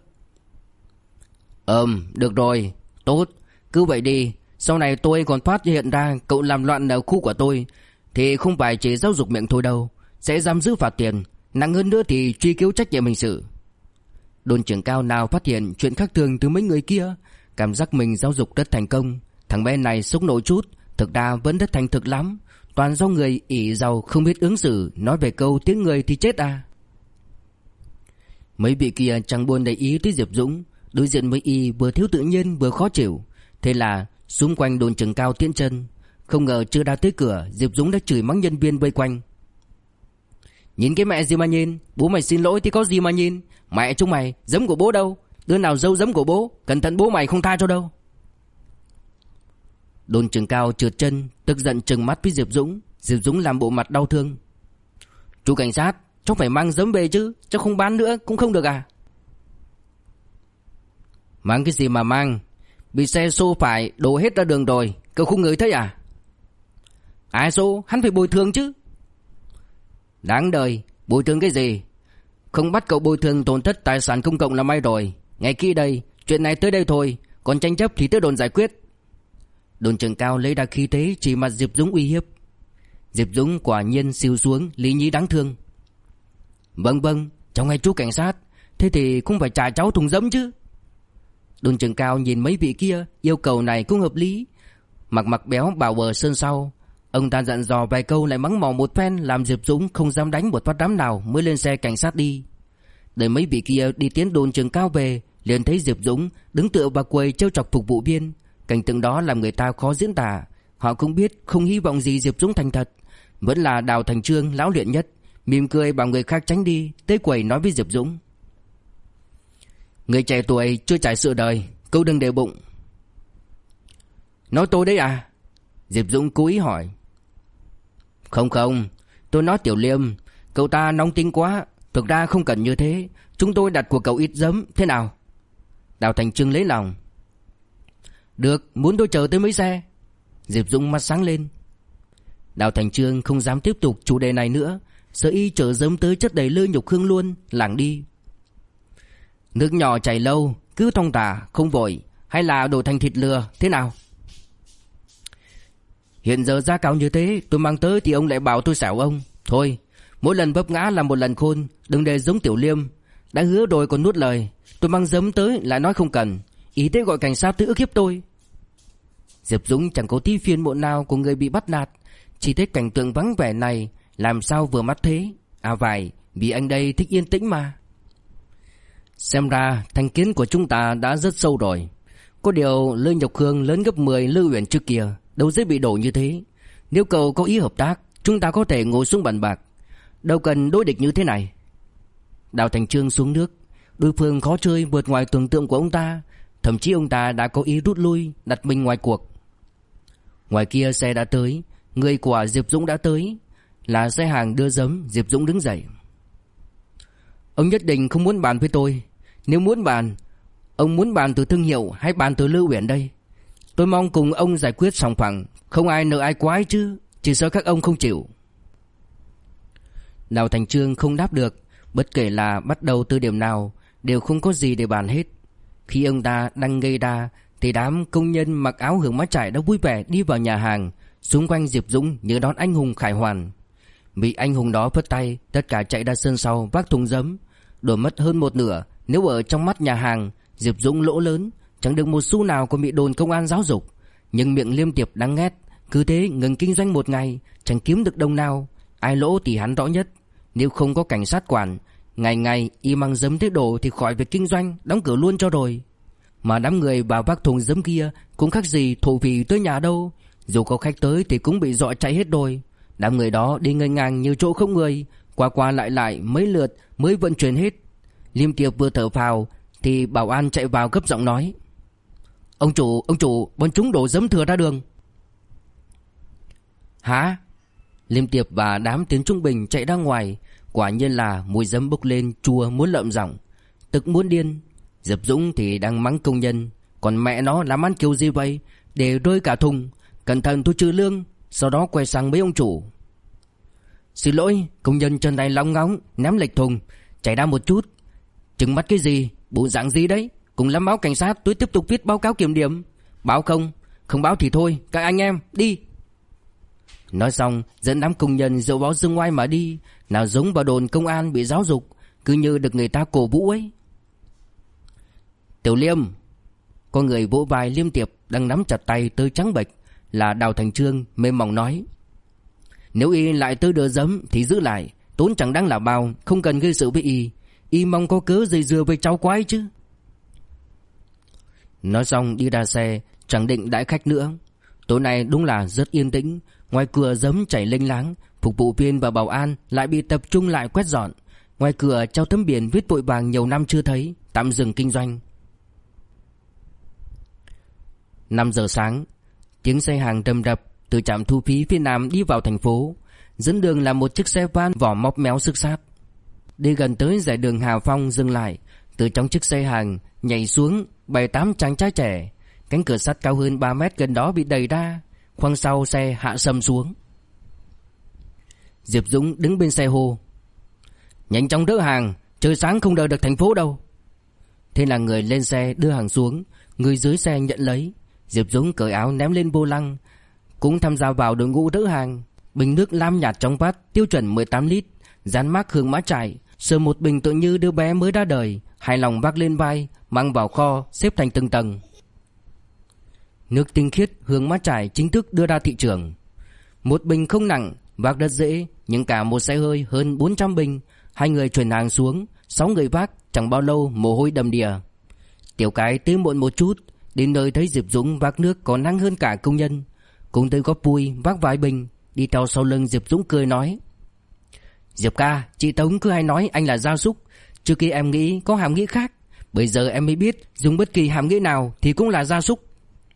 Được rồi, tốt, cứ vậy đi. Sau này tôi còn phát hiện ra cậu làm loạn ở khu của tôi thì không phải chỉ giáo dục miệng thôi đâu, sẽ giam giữ phạt tiền, nặng hơn nữa thì truy cứu trách nhiệm hình sự. Đồn trưởng Cao nào phát hiện chuyện khác thường từ mấy người kia, cảm giác mình giáo dục rất thành công. Thằng bé này sốc nổi chút, thực ra vẫn rất thành thực lắm, toàn do người ỷ giàu không biết ứng xử, nói về câu tiếng người thì chết à. Mấy vị kia chẳng buồn để ý tới Diệp Dũng, đối diện với y vừa thiếu tự nhiên vừa khó chịu. Thế là xung quanh đồn trưởng Cao tiến chân. Không ngờ chưa ra tới cửa, Diệp Dũng đã chửi mắng nhân viên vây quanh. Nhìn cái mẹ gì mà nhìn, bố mày xin lỗi thì có gì mà nhìn. Mẹ chúng mày, giấm của bố đâu? Đứa nào dâu giấm của bố, cẩn thận bố mày không tha cho đâu. Đồn trưởng Cao trượt chân, tức giận trừng mắt với Diệp Dũng. Diệp Dũng làm bộ mặt đau thương. Chú cảnh sát, cháu phải mang giấm về chứ, cháu không bán nữa cũng không được à? Mang cái gì mà mang? Bị xe xô phải đổ hết ra đường rồi, cậu không ngửi thấy à? Ai xô, hắn phải bồi thường chứ. Đáng đời, bồi thường cái gì? Không bắt cậu bồi thường tổn thất tài sản công cộng là may rồi. Ngày kia đây, chuyện này tới đây thôi, còn tranh chấp thì tới đồn giải quyết. Đồn trưởng Cao lấy ra khí thế chỉ mặt Diệp Dũng uy hiếp. Diệp Dũng quả nhiên xìu xuống, lý nhí đáng thương. Vâng, cháu nghe chú cảnh sát, thế thì cũng phải trả cháu thùng giấm chứ. Đồn trưởng Cao nhìn mấy vị kia, yêu cầu này cũng hợp lý. Mặc béo bảo bờ sơn sau, ông ta dặn dò vài câu lại mắng mỏ một phen, làm Diệp Dũng không dám đánh một phát đám nào, mới lên xe cảnh sát đi. Đợi mấy vị kia đi tiến đồn trưởng Cao về, liền thấy Diệp Dũng đứng tựa vào quầy trêu chọc phục vụ viên. Cảnh tượng đó làm người ta khó diễn tả. Họ cũng biết không hy vọng gì Diệp Dũng thành thật. Vẫn là Đào Thành Chương lão luyện nhất, mỉm cười bảo người khác tránh đi, tới quầy nói với Diệp Dũng. Người trẻ tuổi chưa trải sự đời, cậu đừng để bụng. Nói tôi đấy à? Diệp Dũng cố ý hỏi. Không, tôi nói Tiểu Liêm, cậu ta nóng tính quá, thực ra không cần như thế, chúng tôi đặt của cậu ít giấm, thế nào? Đào Thành Chương lấy lòng. Được, muốn tôi chờ tới mấy xe? Diệp Dũng mắt sáng lên. Đào Thành Chương không dám tiếp tục chủ đề này nữa, sợ y chở giấm tới chất đầy lơ nhục hương luôn, lảng đi. Nước nhỏ chảy lâu, cứ thong thả, không vội, hay là đổ thành thịt lừa, thế nào? Hiện giờ giá cao như thế, tôi mang tới thì ông lại bảo tôi xảo ông. Thôi, mỗi lần vấp ngã là một lần khôn, đừng để giống Tiểu Liêm. Đã hứa rồi còn nuốt lời, tôi mang giấm tới lại nói không cần. Ý thế gọi cảnh sát tới ức hiếp tôi. Diệp Dũng chẳng có tí phiền muộn nào của người bị bắt nạt, chỉ thấy cảnh tượng vắng vẻ này làm sao vừa mắt thế. À phải, vì anh đây thích yên tĩnh mà. Xem ra thành kiến của chúng ta đã rất sâu rồi. Có điều Lư Nhộc Khương lớn gấp 10 Lư Uyển trước kia, đâu dễ bị đổ như thế. Nếu cậu có ý hợp tác, chúng ta có thể ngồi xuống bàn bạc, đâu cần đối địch như thế này. Đào Thành Trương xuống nước. Đối phương khó chơi vượt ngoài tưởng tượng của ông ta. Thậm chí ông ta đã có ý rút lui, đặt mình ngoài cuộc. Ngoài kia xe đã tới. Người của Diệp Dũng đã tới. Là xe hàng đưa giấm. Diệp Dũng đứng dậy. Ông nhất định không muốn bàn với tôi. Nếu muốn bàn, ông muốn bàn từ thương hiệu hay bàn từ Lư Uyển đây? Tôi mong cùng ông giải quyết sòng phẳng, không ai nợ ai quá ấy chứ. Chỉ sợ các ông không chịu. Đào Thành Trương không đáp được. Bất kể là bắt đầu từ điểm nào, đều không có gì để bàn hết. Khi ông ta đang ngây ra thì đám công nhân mặc áo hưởng má trải đã vui vẻ đi vào nhà hàng. Xung quanh Diệp Dũng như đón anh hùng khải hoàn. Vị anh hùng đó phất tay, tất cả chạy ra sân sau vác thùng giấm. Đổi mất hơn một nửa. Nếu ở trong mắt nhà hàng, Diệp Dũng lỗ lớn, chẳng được một xu nào còn bị đồn công an giáo dục. Nhưng miệng Liêm Tiệp đáng ghét. Cứ thế ngừng kinh doanh một ngày, chẳng kiếm được đồng nào. Ai lỗ thì hắn rõ nhất. Nếu không có cảnh sát quản, ngày ngày y mang giấm thế đổ thì khỏi việc kinh doanh, đóng cửa luôn cho rồi. Mà đám người vào vác thùng giấm kia cũng khác gì thổ phỉ tới nhà đâu. Dù có khách tới thì cũng bị dọa chạy hết rồi. Đám người đó đi ngây ngang như chỗ không người, qua qua lại lại mấy lượt mới vận chuyển hết. Liêm Tiệp vừa thở phào thì bảo an chạy vào gấp giọng nói: ông chủ, bọn chúng đổ giấm thừa ra đường. Hả? Liêm Tiệp và đám Tiến Trung Bình chạy ra ngoài. Quả nhiên là mùi giấm bốc lên chua muốn lợm giọng, tức muốn điên. Diệp Dũng thì đang mắng công nhân: còn mẹ nó làm ăn kiểu gì vậy, để rơi cả thùng, cẩn thận tôi trừ lương. Sau đó quay sang mấy ông chủ: xin lỗi, công nhân chân tay lóng ngóng ném lệch thùng, chảy ra một chút. Trừng mắt cái gì, bộ dạng gì đấy? Cùng lắm báo cảnh sát, tôi tiếp tục viết báo cáo kiểm điểm. Báo không? Không báo thì thôi, các anh em đi. Nói xong dẫn đám công nhân dậu báo dương ngoai mà đi. Nào giống vào đồn công an bị giáo dục, cứ như được người ta cổ vũ ấy. Tiểu Liêm. Có người vỗ vai Liêm Tiệp đang nắm chặt tay tới trắng bệch, là Đào Thành Trương mềm mỏng nói: nếu y lại tới đưa giấm thì giữ lại, tốn chẳng đáng là bao, không cần gây sự với y. Y mong có cớ dây dưa với cháu quái chứ. Nói xong đi ra xe, chẳng định đãi khách nữa. Tối nay đúng là rất yên tĩnh. Ngoài cửa giấm chảy lênh láng, phục vụ viên và bảo an lại bị tập trung lại quét dọn. Ngoài cửa treo tấm biển viết vội vàng nhiều năm chưa thấy, tạm dừng kinh doanh. 5 giờ sáng, tiếng xe hàng rầm rập từ trạm thu phí phía nam đi vào thành phố. Dẫn đường là một chiếc xe van vỏ móc méo xức sát. Đi gần tới giải đường Hà Phong dừng lại. Từ trong chiếc xe hàng nhảy xuống 7-8 chàng trai trẻ. Cánh cửa sắt cao hơn 3 mét gần đó bị đẩy ra. Khoang sau xe hạ sầm xuống. Diệp Dũng đứng bên xe hô: nhanh chóng đỡ hàng, trời sáng không đợi được thành phố đâu. Thế là người lên xe đưa hàng xuống, người dưới xe nhận lấy. Diệp Dũng cởi áo ném lên vô lăng, cũng tham gia vào đội ngũ đỡ hàng. Bình nước lam nhạt trong vắt, tiêu chuẩn 18 lít, dán mác Hương Mã Trải, sờ một bình tự như đứa bé mới ra đời, hài lòng vác lên vai, mang vào kho, xếp thành từng tầng. Nước tinh khiết Hương Mã Trải chính thức đưa ra thị trường. Một bình không nặng, vác rất dễ, nhưng cả một xe hơi hơn 400 bình. Hai người chuyển hàng xuống, 6 người vác, chẳng bao lâu mồ hôi đầm đìa. Tiểu Cái tới muộn một chút, đến nơi thấy Diệp Dũng vác nước còn năng hơn cả công nhân. Cũng tới góp vui vác vài bình, đi theo sau lưng Diệp Dũng cười nói: Diệp ca, chị Tống cứ hay nói anh là gia súc. Trước kia em nghĩ có hàm nghĩa khác, bây giờ em mới biết dùng bất kỳ hàm nghĩa nào thì cũng là gia súc.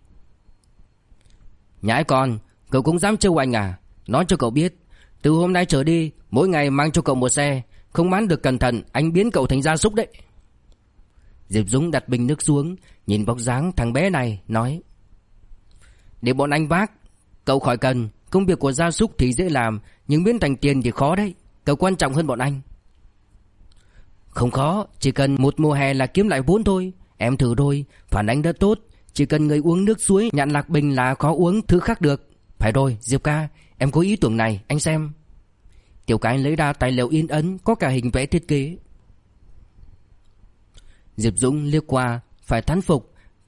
Nhãi con, cậu cũng dám trêu anh à? Nói cho cậu biết, từ hôm nay trở đi, mỗi ngày mang cho cậu một xe, không bán được cẩn thận anh biến cậu thành gia súc đấy. Diệp Dũng đặt bình nước xuống, nhìn bóng dáng thằng bé này, nói: để bọn anh vác, cậu khỏi cần. Công việc của gia súc thì dễ làm, nhưng biến thành tiền thì khó đấy. Cậu quan trọng hơn bọn anh. Không khó, chỉ cần một mùa hè là kiếm lại vốn thôi. Em thử rồi, phản ánh rất tốt. Chỉ cần người uống nước suối nhạn lạc bình là khó uống thứ khác được. Phải rồi, Diệp ca, em có ý tưởng này, anh xem. Tiểu Cái lấy ra tài liệu in ấn, có cả hình vẽ thiết kế. Diệp Dũng liếc qua, phải thán phục.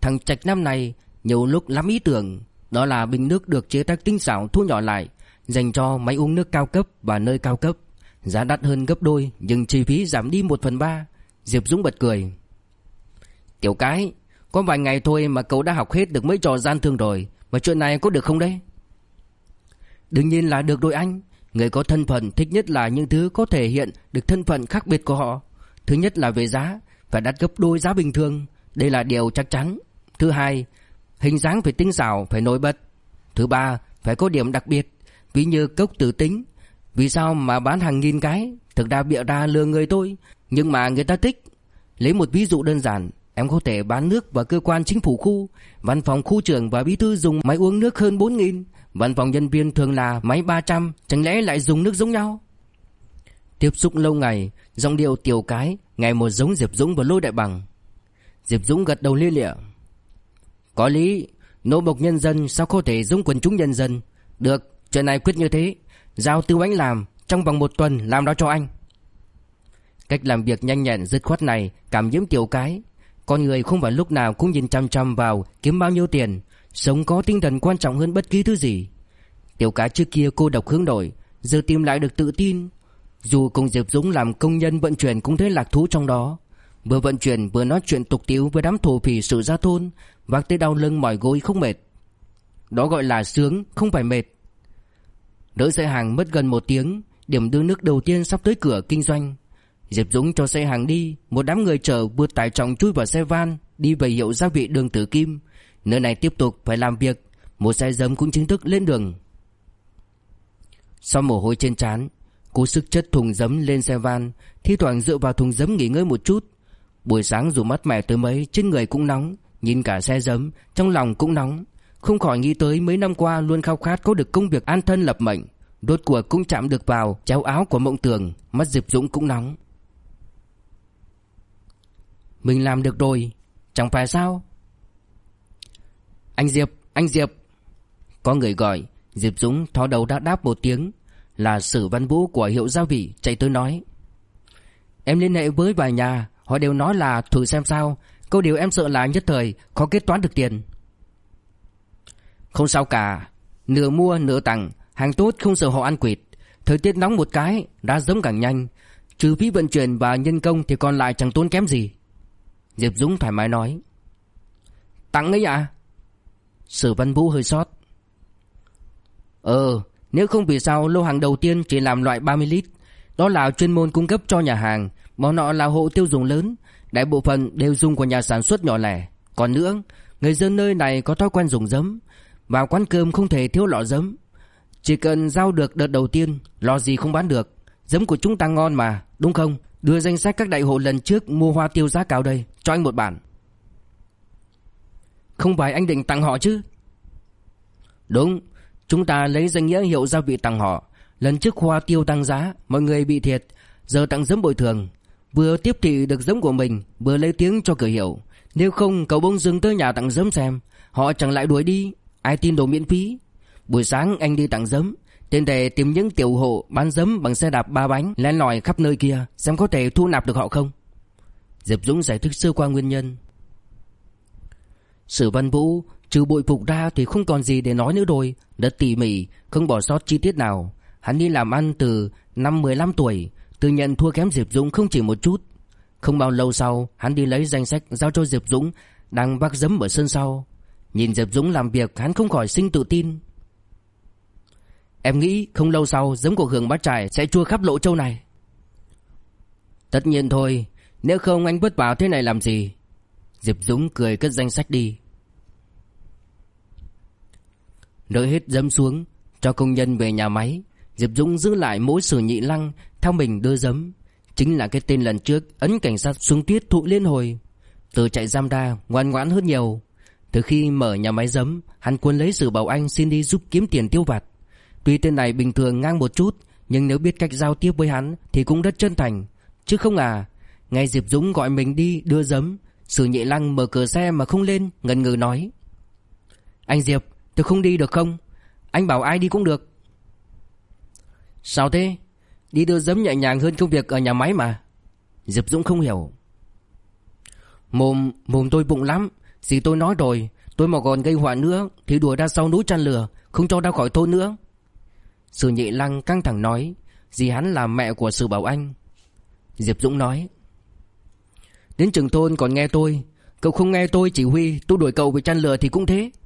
Thằng Trạch năm này nhiều lúc lắm ý tưởng. Đó là bình nước được chế tác tinh xảo thu nhỏ lại, dành cho máy uống nước cao cấp và nơi cao cấp. Giá đắt hơn gấp đôi nhưng chi phí giảm đi 1/3. Diệp Dũng bật cười. Tiểu Cái, có vài ngày thôi mà cậu đã học hết được mấy trò gian thương rồi. Mà chuyện này có được không đấy? Đương nhiên là được rồi anh. Người có thân phận thích nhất là những thứ có thể hiện được thân phận khác biệt của họ. Thứ nhất là về giá, phải đắt gấp đôi giá bình thường. Đây là điều chắc chắn. Thứ hai, hình dáng phải tinh xảo, phải nổi bật. Thứ ba, phải có điểm đặc biệt. Ví như cốc tử tính. Vì sao mà bán hàng nghìn cái? Thực ra bịa ra lừa người thôi, nhưng mà người ta thích. Lấy một ví dụ đơn giản, em có thể bán nước vào cơ quan chính phủ khu. Văn phòng khu trưởng và bí thư dùng máy uống nước hơn 4.000. Văn phòng nhân viên thường là máy 300. Chẳng lẽ lại dùng nước giống nhau? Tiếp xúc lâu ngày, giọng điệu Tiểu Cái ngày một giống Diệp Dũng và Lôi Đại Bằng. Diệp Dũng gật đầu lia lịa. Có lý, nô bộc nhân dân sao có thể giống quần chúng nhân dân. Được, chuyện này quyết như thế. Giao Tư Ánh làm, trong vòng 1 tuần làm đó cho anh. Cách làm việc nhanh nhẹn dứt khoát này cảm nhiễm Tiểu Cái. Con người không phải lúc nào cũng nhìn chăm chăm vào kiếm bao nhiêu tiền. Sống có tinh thần quan trọng hơn bất kỳ thứ gì. Tiểu Cái trước kia cô độc hướng nội, giờ tìm lại được tự tin. Dù cùng Diệp Dũng làm công nhân vận chuyển cũng thấy lạc thú trong đó. Vừa vận chuyển vừa nói chuyện tục tĩu với đám thổ phỉ sự gia thôn, vác tới đau lưng mỏi gối không mệt. Đó gọi là sướng, không phải mệt. Đỡ xe hàng mất gần 1 tiếng, điểm đưa nước đầu tiên sắp tới cửa kinh doanh. Diệp Dũng cho xe hàng đi, một đám người chở vượt tải trọng chui vào xe van, đi về hiệu gia vị đường Tử Kim. Nơi này tiếp tục phải làm việc, một xe giấm cũng chính thức lên đường. Sau mồ hôi trên trán, cố sức chất thùng giấm lên xe van, thi thoảng dựa vào thùng giấm nghỉ ngơi một chút. Buổi sáng dù mát mẻ tới mấy, trên người cũng nóng, nhìn cả xe giấm, trong lòng cũng nóng. Không khỏi nghĩ tới mấy năm qua luôn khao khát có được công việc an thân lập mệnh, rốt cuộc cũng chạm được vào chéo áo của mộng tưởng. Mắt Diệp Dũng cũng nóng. Mình làm được rồi, chẳng phải sao? Anh Diệp. Có người gọi. Diệp Dũng thò đầu đã đáp một tiếng. Là Sử Văn Vũ của hiệu gia vị chạy tới nói. Em liên hệ với vài nhà, họ đều nói là thử xem sao. Câu điều em sợ là nhất thời khó kết toán được tiền. Không sao cả, nửa mua nửa tặng, hàng tốt không sợ họ ăn quỵt. Thời tiết nóng một cái, đã giống càng nhanh. Trừ phí vận chuyển và nhân công thì còn lại chẳng tốn kém gì. Diệp Dũng thoải mái nói. Tặng ấy à? Sử Văn Vũ hơi sót. Nếu không vì sao lô hàng đầu tiên chỉ làm loại 30 lít. Đó là chuyên môn cung cấp cho nhà hàng. Bọn họ là hộ tiêu dùng lớn, đại bộ phận đều dùng của nhà sản xuất nhỏ lẻ. Còn nữa, người dân nơi này có thói quen dùng giấm. Vào quán cơm không thể thiếu lọ giấm. Chỉ cần giao được đợt đầu tiên, lọ gì không bán được. Giấm của chúng ta ngon mà, đúng không? Đưa danh sách các đại hộ lần trước mua hoa tiêu giá cao đây, cho anh một bản. Không phải anh định tặng họ chứ? Đúng, chúng ta lấy danh nghĩa hiệu gia vị tặng họ. Lần trước hoa tiêu tăng giá, mọi người bị thiệt. Giờ tặng giấm bồi thường. Vừa tiếp thị được giấm của mình, vừa lấy tiếng cho cửa hiệu. Nếu không cậu bỗng dưng tới nhà tặng giấm xem, họ chẳng lại đuổi đi. Ai tin đồ miễn phí. Buổi sáng anh đi tặng giấm, tên để tìm những tiểu hộ bán giấm bằng xe đạp 3 bánh len lỏi khắp nơi kia, xem có thể thu nạp được họ không. Diệp Dũng giải thích sơ qua nguyên nhân. Sử Văn Vũ trừ bội phục ra thì không còn gì để nói nữa rồi. Rất tỉ mỉ, không bỏ sót chi tiết nào. Hắn đi làm ăn từ năm 15 tuổi, tự nhận thua kém Diệp Dũng không chỉ một chút. Không bao lâu sau, hắn đi lấy danh sách giao cho Diệp Dũng đang vác giấm ở sân sau. Nhìn Diệp Dũng làm việc, hắn không khỏi sinh tự tin. Em nghĩ không lâu sau giấm của Hưởng Bát Trải sẽ chua khắp Lộ Châu này. Tất nhiên thôi, nếu không anh vất vả thế này làm gì. Diệp Dũng cười cất danh sách đi. Đợi hết giấm xuống, cho công nhân về nhà máy, Diệp Dũng giữ lại mỗi Sử Nhị Lăng theo mình đưa giấm. Chính là cái tên lần trước ấn cảnh sát xuống tuyết thụ liên hồi. Từ trại giam ra ngoan ngoãn hơn nhiều. Từ khi mở nhà máy giấm, hắn cuốn lấy Sử Bảo Anh xin đi giúp kiếm tiền tiêu vặt. Tuy tên này bình thường ngang một chút, nhưng nếu biết cách giao tiếp với hắn thì cũng rất chân thành. Chứ không à, nghe Diệp Dũng gọi mình đi đưa giấm, Sử Nhị Lăng mở cửa xe mà không lên, ngần ngừ nói. Anh Diệp, tôi không đi được không? Anh bảo ai đi cũng được. Sao thế? Đi đưa giấm nhẹ nhàng hơn công việc ở nhà máy mà. Diệp Dũng không hiểu. Mồm tôi bụng lắm, Dì tôi nói rồi, tôi mà còn gây họa nữa thì đuổi ra sau núi chăn lửa, không cho ra khỏi thôn nữa. Sử Nhị Lăng căng thẳng nói. Dì hắn là mẹ của Sử Bảo Anh. Diệp Dũng nói. Đến trưởng thôn còn nghe tôi, cậu không nghe tôi chỉ huy, tôi đuổi cậu về chăn lửa thì cũng thế.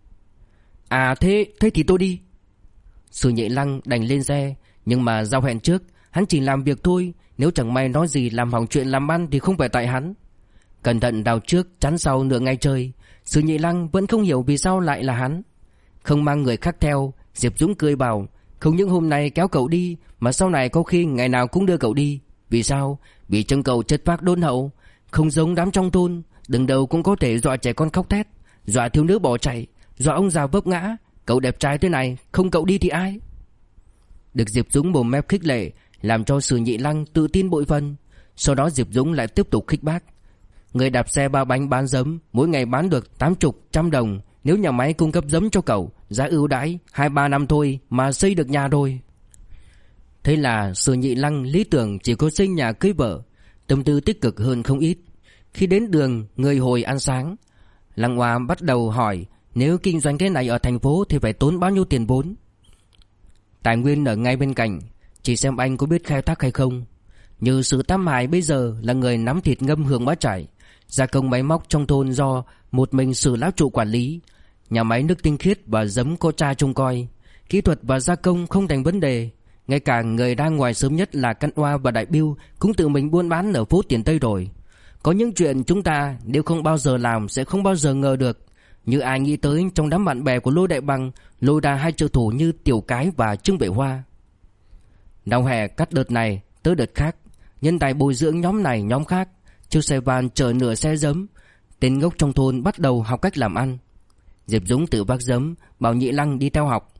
À thế thì tôi đi. Sử Nhị Lăng đành lên xe. Nhưng mà giao hẹn trước, hắn chỉ làm việc thôi. Nếu chẳng may nói gì làm hỏng chuyện làm ăn thì không phải tại hắn. Cẩn thận đào trước chắn sau nửa ngày trời. Sử Nhị Lăng vẫn không hiểu vì sao lại là hắn. Không mang người khác theo, Diệp Dũng cười bảo. Không những hôm nay kéo cậu đi, mà sau này có khi ngày nào cũng đưa cậu đi. Vì sao? Vì trông cậu chất phác đôn hậu, không giống đám trong thôn. Đừng đầu cũng có thể dọa trẻ con khóc thét, dọa thiếu nữ bỏ chạy, dọa ông già vấp ngã. Cậu đẹp trai thế này, không cậu đi thì ai? Được Diệp Dũng mồm mép khích lệ, làm cho Sử Nhị Lăng tự tin bội phần. Sau đó Diệp Dũng lại tiếp tục khích bác. Người đạp xe ba bánh bán giấm, mỗi ngày bán được 80-100 đồng. Nếu nhà máy cung cấp giấm cho cậu, giá ưu đãi 2-3 năm thôi mà xây được nhà rồi. Thế là Sử Nhị Lăng lý tưởng chỉ có xây nhà cưới vợ, tâm tư tích cực hơn không ít. Khi đến đường người hồi ăn sáng, Lăng Hoa bắt đầu hỏi nếu kinh doanh cái này ở thành phố thì phải tốn bao nhiêu tiền vốn. Tài nguyên ở ngay bên cạnh, chỉ xem anh có biết khai thác hay không. Như Sử Tam Hải bây giờ là người nắm thịt ngâm Hương Bá Trải, gia công máy móc trong thôn do một mình Sử lão trụ quản lý. Nhà máy nước tinh khiết và giấm có cha trông coi, kỹ thuật và gia công không thành vấn đề. Ngay cả người ra ngoài sớm nhất là Căn Oa và Đại Biêu cũng tự mình buôn bán ở phố Tiền Tây rồi. Có những chuyện chúng ta nếu không bao giờ làm sẽ không bao giờ ngờ được. Như ai nghĩ tới trong đám bạn bè của Lôi Đại Bằng lôi ra hai trợ thủ như Tiểu Cái và Trương Bệ Hoa. Đào hè cắt đợt này tới đợt khác, nhân tài bồi dưỡng nhóm này nhóm khác. Chiếc xe van chở nửa xe giấm. Tên ngốc trong thôn bắt đầu học cách làm ăn. Diệp Dũng tự vác giấm, bảo Nhị Lăng đi theo học.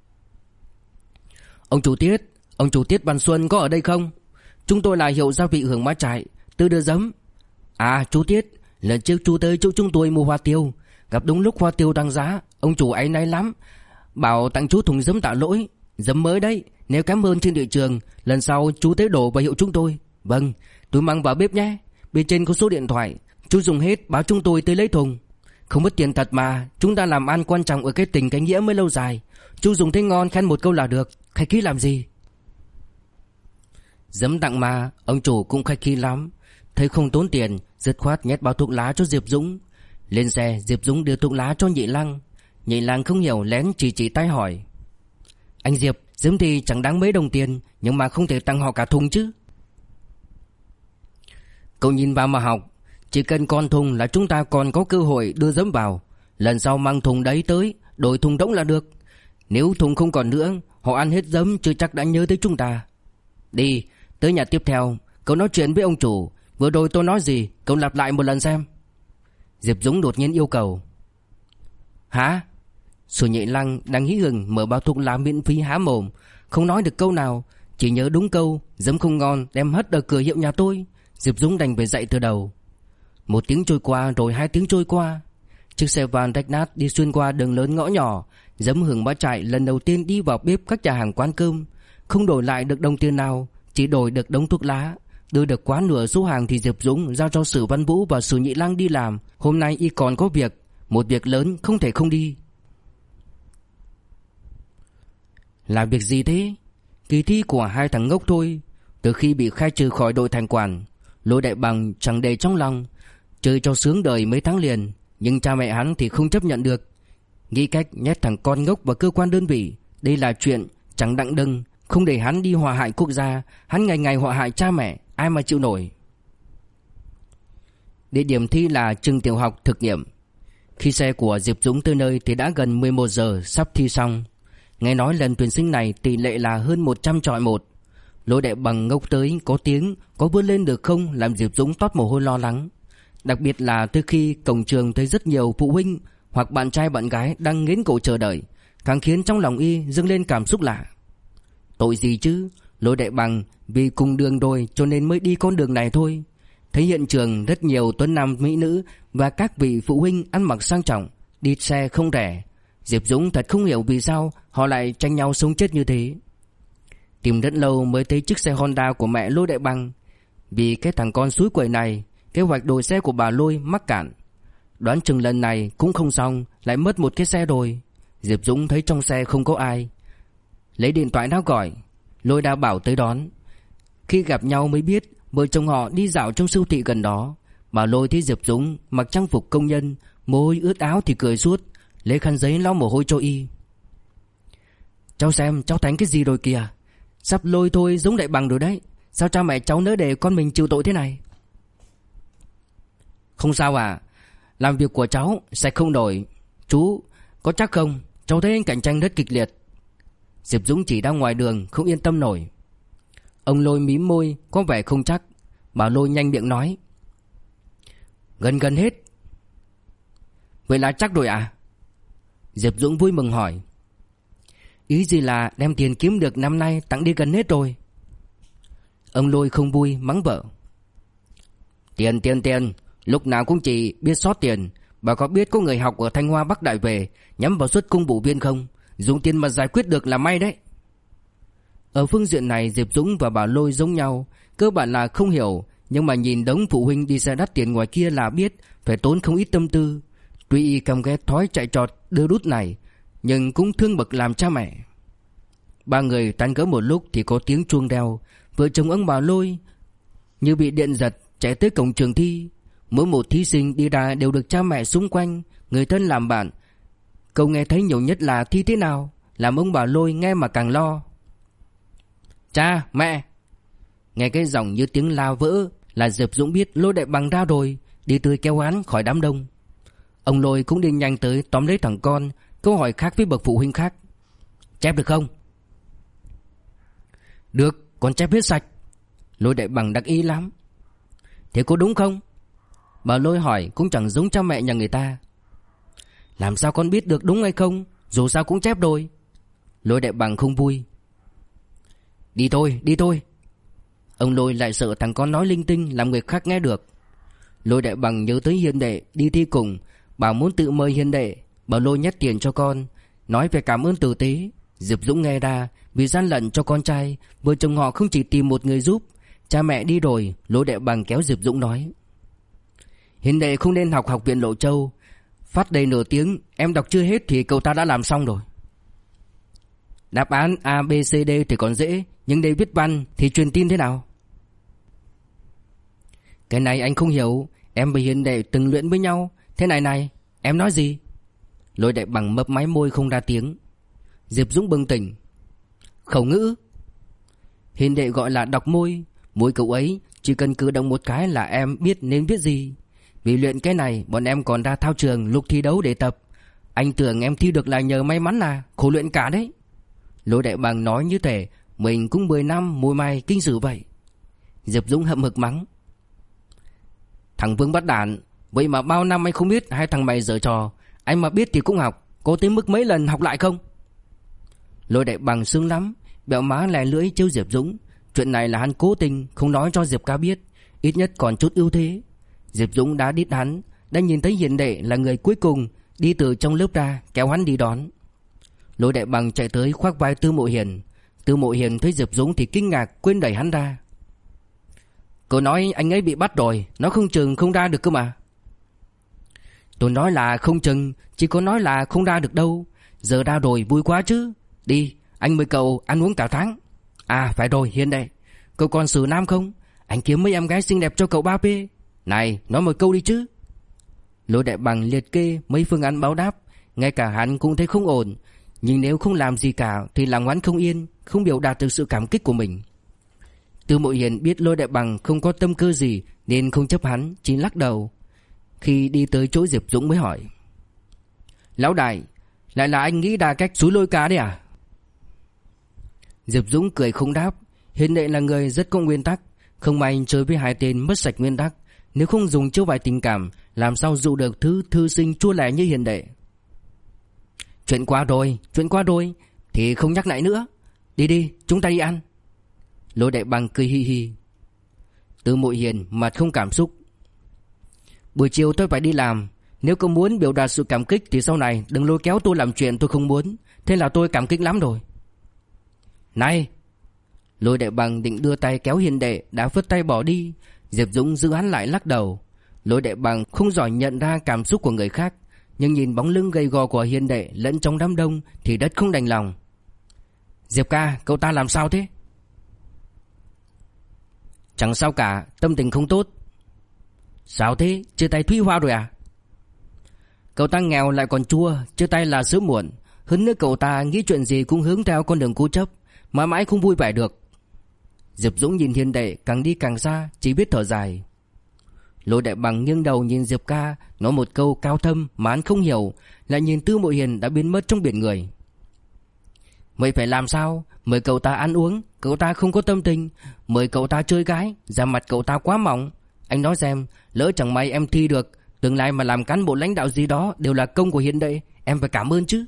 Ông chủ Tiết Văn Xuân có ở đây không? Chúng tôi là hiệu gia vị Hương Bá Trải, tôi đưa giấm. À chú Tiết, lần trước chú tới chỗ chúng tôi mua hoa tiêu, gặp đúng lúc hoa tiêu tăng giá, ông chủ áy náy lắm, bảo tặng chú thùng giấm tạ lỗi. Giấm mới đấy, nếu kém hơn trên thị trường, lần sau chú tới đổ vào hiệu chúng tôi. Vâng, tôi mang vào bếp nhé. Bên trên có số điện thoại, chú dùng hết báo chúng tôi tới lấy thùng. Không mất tiền thật mà, chúng ta làm ăn quan trọng ở cái tình cái nghĩa mới lâu dài. Chú dùng thấy ngon khen một câu là được, khách khí làm gì. Giấm tặng mà, ông chủ cũng khách khí lắm. Thấy không tốn tiền, dứt khoát nhét bao thuốc lá cho Diệp Dũng. Lên xe, Diệp Dũng đưa thuốc lá cho Nhị Lăng. Nhị Lăng không hiểu lén chỉ tay hỏi. Anh Diệp, giấm thì chẳng đáng mấy đồng tiền, nhưng mà không thể tặng họ cả thùng chứ. Cậu nhìn vào mà học, chỉ cần con thùng là chúng ta còn có cơ hội đưa giấm vào. Lần sau mang thùng đấy tới, đổi thùng rỗng là được. Nếu thùng không còn nữa, họ ăn hết giấm chưa chắc đã nhớ tới chúng ta. Đi, tới nhà tiếp theo, cậu nói chuyện với ông chủ. Vừa rồi tôi nói gì, cậu lặp lại một lần xem. Diệp Dũng đột nhiên yêu cầu. Hả? Sử Nhị Lăng đang hí hửng mở bao thuốc lá miễn phí há mồm, không nói được câu nào, chỉ nhớ đúng câu giấm không ngon đem hất ở cửa hiệu nhà tôi. Diệp Dũng đành phải dậy từ đầu. 1 tiếng trôi qua rồi 2 tiếng trôi qua. Chiếc xe van rách nát đi xuyên qua đường lớn ngõ nhỏ. Giấm Hương Bá Trải lần đầu tiên đi vào bếp các nhà hàng quán cơm. Không đổi lại được đồng tiền nào, chỉ đổi được đống thuốc lá. Đưa được quá nửa số hàng thì Diệp Dũng giao cho Sử Văn Vũ và Sử Nhị Lăng đi làm. Hôm nay y còn có việc, một việc lớn không thể không đi. Là việc gì thế? Kỳ thi của hai thằng ngốc thôi. Từ khi bị khai trừ khỏi đội thành quản, Lôi Đại Bằng chẳng để trong lòng, chơi cho sướng đời mấy tháng liền. Nhưng cha mẹ hắn thì không chấp nhận được, nghĩ cách nhét thằng con ngốc vào cơ quan đơn vị. Đây là chuyện chẳng đặng đừng, không để hắn đi họa hại quốc gia. Hắn ngày ngày họa hại cha mẹ, ai mà chịu nổi. Địa điểm thi là trường tiểu học thực nghiệm. Khi xe của Diệp Dũng tới nơi thì đã gần 11 giờ, sắp thi xong. Nghe nói lần tuyển sinh này tỷ lệ là hơn 100 chọi 1. Lôi Đại Bằng ngốc tới có tiếng, có vươn lên được không làm Diệp Dũng toát mồ hôi lo lắng. Đặc biệt là từ khi cổng trường thấy rất nhiều phụ huynh hoặc bạn trai bạn gái đang nghiến cổ chờ đợi, càng khiến trong lòng y dâng lên cảm xúc lạ. Tội gì chứ, Lôi Đại Bằng vì cùng đường rồi cho nên mới đi con đường này thôi. Thấy hiện trường rất nhiều tuấn nam mỹ nữ và các vị phụ huynh ăn mặc sang trọng, đi xe không rẻ. Diệp Dũng thật không hiểu vì sao họ lại tranh nhau sống chết như thế. Tìm rất lâu mới thấy chiếc xe Honda của mẹ Lôi Đại Bằng. Vì cái thằng con suối quẩy này, kế hoạch đổi xe của bà Lôi mắc cạn. Đoán chừng lần này cũng không xong, lại mất một cái xe rồi. Diệp Dũng thấy trong xe không có ai, lấy điện thoại ra gọi. Lôi đã bảo tới đón. Khi gặp nhau mới biết vợ chồng họ đi dạo trong siêu thị gần đó. Bà Lôi thấy Diệp Dũng mặc trang phục công nhân, mồ hôi ướt áo thì cười suốt, lấy khăn giấy lau mồ hôi cho y. Cháu xem cháu thành cái gì rồi kìa, sắp Lôi thôi giống Đại Bằng rồi đấy. Sao cha mẹ cháu nỡ để con mình chịu tội thế này? Không sao à, làm việc của cháu sẽ không đổi. Chú có chắc không? Cháu thấy cạnh tranh rất kịch liệt. Diệp Dũng chỉ ra ngoài đường không yên tâm nổi. Ông Lôi mím môi có vẻ không chắc. Bà Lôi nhanh miệng nói: Gần hết. Vậy là chắc rồi à? Diệp Dũng vui mừng hỏi: Ý gì là đem tiền kiếm được năm nay tặng đi gần hết rồi? Ông Lôi không vui mắng vợ: Tiền, lúc nào cũng chỉ biết sót tiền. Bà có biết có người học ở Thanh Hoa Bắc Đại về nhắm vào suất công vụ viên không? Dùng tiền mà giải quyết được là may đấy. Ở phương diện này Diệp Dũng và bà Lôi giống nhau, cơ bản là không hiểu, nhưng mà nhìn đống phụ huynh đi xe đắt tiền ngoài kia là biết phải tốn không ít tâm tư. Tuy căm ghét thói chạy trọt đưa đút này, nhưng cũng thương bậc làm cha mẹ. Ba người tán gẫu một lúc thì có tiếng chuông reo. Vợ chồng ông bà Lôi như bị điện giật chạy tới cổng trường thi. Mỗi một thí sinh đi ra đều được cha mẹ xung quanh, người thân làm bạn. Câu nghe thấy nhiều nhất là thi thế nào, làm ông bà Lôi nghe mà càng lo. Cha, mẹ. Nghe cái giọng như tiếng la vỡ là Diệp Dũng biết Lôi Đại Bằng ra rồi, đi tươi kéo án khỏi đám đông. Ông Lôi cũng đi nhanh tới tóm lấy thằng con, câu hỏi khác với bậc phụ huynh khác: Chép được không? Được, con chép hết sạch. Lôi Đại Bằng đắc ý lắm. Thế có đúng không? Bà Lôi hỏi cũng chẳng giống cha mẹ nhà người ta. Làm sao con biết được đúng hay không? Dù sao cũng chép rồi. Lôi Đại Bằng không vui. Đi thôi. Ông Lôi lại sợ thằng con nói linh tinh làm người khác nghe được. Lôi Đại Bằng nhớ tới Hiền Đệ đi thi cùng, bảo muốn tự mời Hiền Đệ. Bà Lôi nhét tiền cho con, nói về cảm ơn tử tế. Diệp Dũng nghe ra, vì gian lận cho con trai, vợ chồng họ không chỉ tìm một người giúp. Cha mẹ đi rồi, Lôi Đại Bằng kéo Diệp Dũng nói: Hiền Đệ không nên học học viện Lộ Châu. Phát đầy nửa tiếng, em đọc chưa hết thì cậu ta đã làm xong rồi. Đáp án A, B, C, D thì còn dễ, nhưng để viết văn thì truyền tin thế nào? Cái này anh không hiểu. Em và Hiền Đệ từng luyện với nhau. Thế này, em nói gì? Lôi Đại Bằng mấp máy môi không ra tiếng. Diệp Dũng bừng tỉnh: Khẩu ngữ. Hiền Đệ gọi là đọc môi. Môi cậu ấy chỉ cần cử động một cái là em biết nên viết gì. Vì luyện cái này bọn em còn ra thao trường lúc thi đấu để tập. Anh tưởng em thi được là nhờ may mắn à? Khổ luyện cả đấy. Lôi Đại Bằng nói như thể mình cũng 10 năm mùi may kinh sử vậy. Diệp Dũng hậm hực mắng: Thằng Vương bắt đản, vậy mà bao năm anh không biết hai thằng mày giở trò. Anh mà biết thì cũng học. Có tới mức mấy lần học lại không? Lôi Đại Bằng sướng lắm, bẹo má lè lưỡi trêu Diệp Dũng. Chuyện này là hắn cố tình không nói cho Diệp Ca biết, ít nhất còn chút ưu thế. Diệp Dũng đã đít hắn, đã nhìn thấy Hiền Đệ là người cuối cùng đi từ trong lớp ra, kéo hắn đi đón. Lôi Đại Bằng chạy tới khoác vai Tư Mộ Hiền. Tư Mộ Hiền thấy Diệp Dũng thì kinh ngạc quên đẩy hắn ra. Cậu nói anh ấy bị bắt rồi, nó không chừng không ra được cơ mà. Tôi nói là không chừng, chỉ có nói là không ra được đâu. Giờ ra rồi vui quá chứ. Đi, anh mời cậu ăn uống cả tháng. À phải rồi Hiền Đệ, cậu còn xử nam không? Anh kiếm mấy em gái xinh đẹp cho cậu 3P. Này, nói một câu đi chứ. Lôi Đại Bằng liệt kê mấy phương án báo đáp. Ngay cả hắn cũng thấy không ổn. Nhưng nếu không làm gì cả thì lòng hắn không yên, không biểu đạt được sự cảm kích của mình. Tư Mộ Hiền biết Lôi Đại Bằng không có tâm cơ gì nên không chấp hắn, chỉ lắc đầu. Khi đi tới chỗ Diệp Dũng mới hỏi: Lão đại, lại là anh nghĩ ra cách xúi lôi cá đấy à? Diệp Dũng cười không đáp. Hiền Đệ là người rất có nguyên tắc. Không may chơi với hai tên mất sạch nguyên tắc. Nếu không dùng chiêu bài tình cảm, làm sao dụ được thứ thư sinh chua lẻ như Hiền Đệ. Chuyện qua rồi thì không nhắc lại nữa. Đi, chúng ta đi ăn. Lôi Đại Bằng cười hi hi. Tư Mộ Hiền mặt không cảm xúc: Buổi chiều tôi phải đi làm. Nếu cậu muốn biểu đạt sự cảm kích thì sau này đừng lôi kéo tôi làm chuyện tôi không muốn. Thế là tôi cảm kích lắm rồi. Này! Lôi Đại Bằng định đưa tay kéo Hiền Đệ đã phất tay bỏ đi. Diệp Dũng giữ hắn lại lắc đầu. Lôi Đại Bằng không giỏi nhận ra cảm xúc của người khác, nhưng nhìn bóng lưng gầy gò của Hiền đệ lẫn trong đám đông thì rất không đành lòng. Diệp ca, cậu ta làm sao thế? Chẳng sao cả, tâm tình không tốt. Sao thế, chia tay Thúy Hoa rồi à? Cậu ta nghèo lại còn chua, chia tay là sớm muộn. Hơn nữa cậu ta nghĩ chuyện gì cũng hướng theo con đường cố chấp, mà mãi không vui vẻ được. Diệp Dũng nhìn Hiền đệ càng đi càng xa, chỉ biết thở dài. Lôi Đại Bằng nghiêng đầu nhìn Diệp ca, nói một câu cao thâm mà anh không hiểu, lại nhìn Tư Mộ Hiền đã biến mất trong biển người. Mày phải làm sao? Mời cậu ta ăn uống, cậu ta không có tâm tình. Mời cậu ta chơi gái, da mặt cậu ta quá mỏng. Anh nói xem, lỡ chẳng may em thi được, tương lai mà làm cán bộ lãnh đạo gì đó đều là công của Hiền đệ, em phải cảm ơn chứ.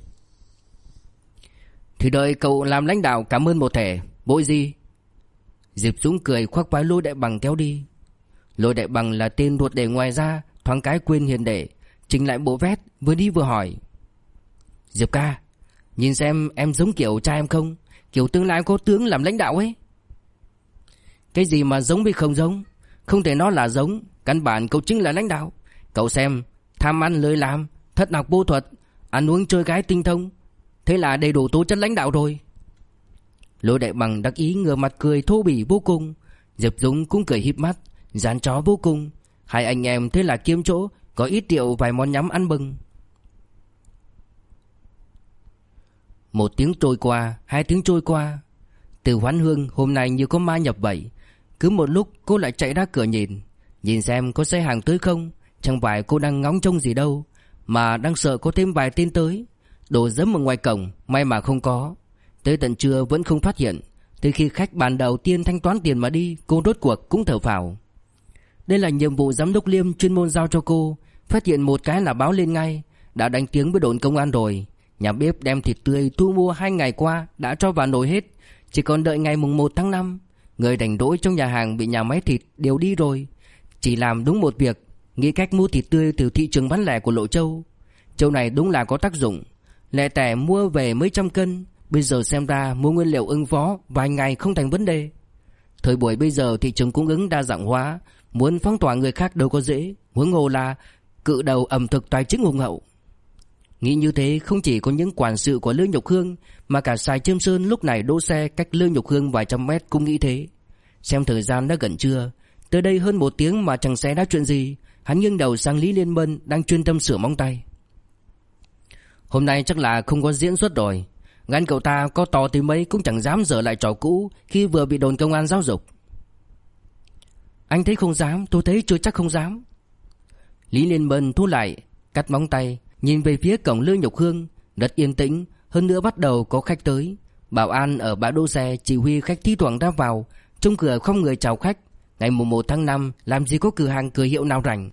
Thì đợi cậu làm lãnh đạo cảm ơn một thể, bội gì? Diệp Dũng cười khoác vai Lôi Đại Bằng kéo đi. Lôi Đại Bằng là tên ruột để ngoài ra, thoáng cái quên Hiền đệ, chỉnh lại bộ vest, vừa đi vừa hỏi. Diệp ca, nhìn xem em giống kiểu cha em không? Kiểu tương lai có tướng làm lãnh đạo ấy. Cái gì mà giống với không giống? Không thể nói là giống, căn bản cậu chính là lãnh đạo. Cậu xem, tham ăn lười làm, thất học vô thuật, ăn uống chơi gái tinh thông, thế là đầy đủ tố chất lãnh đạo rồi. Lôi Đại Bằng đắc ý ngửa mặt cười thô bỉ vô cùng. Diệp Dũng cũng cười híp mắt, giãn chó vô cùng. Hai anh em thế là kiếm chỗ, có ít rượu vài món nhắm ăn mừng. 1 tiếng trôi qua, 2 tiếng trôi qua. Từ Hoán Hương hôm nay như có ma nhập vậy. Cứ một lúc cô lại chạy ra cửa nhìn xem có xe hàng tới không. Chẳng phải cô đang ngóng trông gì đâu, mà đang sợ có thêm vài tên tới. Đổ dẫm ở ngoài cổng, may mà không có. Tới tận trưa vẫn không phát hiện. Tới khi khách bàn đầu tiên thanh toán tiền mà đi, cô rốt cuộc cũng thở phào. Đây là nhiệm vụ giám đốc Liêm chuyên môn giao cho cô. Phát hiện một cái là báo lên ngay. Đã đánh tiếng với đồn công an rồi. Nhà bếp đem thịt tươi thu mua 2 ngày qua đã cho vào nồi hết, chỉ còn đợi ngày mùng 1 tháng 5. Người rảnh rỗi trong nhà hàng bị nhà máy thịt đều đi rồi. Chỉ làm đúng một việc, nghĩ cách mua thịt tươi từ thị trường bán lẻ của Lộ Châu. Châu này đúng là có tác dụng. Lẻ tẻ mua về mấy trăm cân, bây giờ xem ra mua nguyên liệu ứng phó vài ngày không thành vấn đề. Thời buổi bây giờ thị trường cung ứng đa dạng hóa, muốn phong tỏa người khác đâu có dễ, huống hồ là cự đầu ẩm thực tài chính hùng hậu. Nghĩ như thế không chỉ có những quản sự của Lương Nhục Hương, mà cả Sài Chiêm Sơn lúc này đỗ xe cách Lương Nhục Hương vài trăm mét cũng nghĩ thế. Xem thời gian đã gần trưa, tới đây hơn 1 tiếng mà chẳng xảy ra chuyện gì. Hắn nghiêng đầu sang Lý Liên Mân đang chuyên tâm sửa móng tay. Hôm nay chắc là không có diễn xuất rồi. Gan cậu ta có to tới mấy cũng chẳng dám dở lại trò cũ khi vừa bị đồn công an giáo dục. Anh thấy không dám, tôi thấy chưa chắc không dám. Lý Liên Mân thu lại cắt móng tay, nhìn về phía cổng Lương Nhục Hương. Rất yên tĩnh, hơn nữa bắt đầu có khách tới. Bảo an ở bãi đỗ xe chỉ huy khách thi thoảng ra vào, trong cửa không người chào khách. Ngày mùng 1 tháng 5 làm gì có cửa hàng cửa hiệu nào rảnh.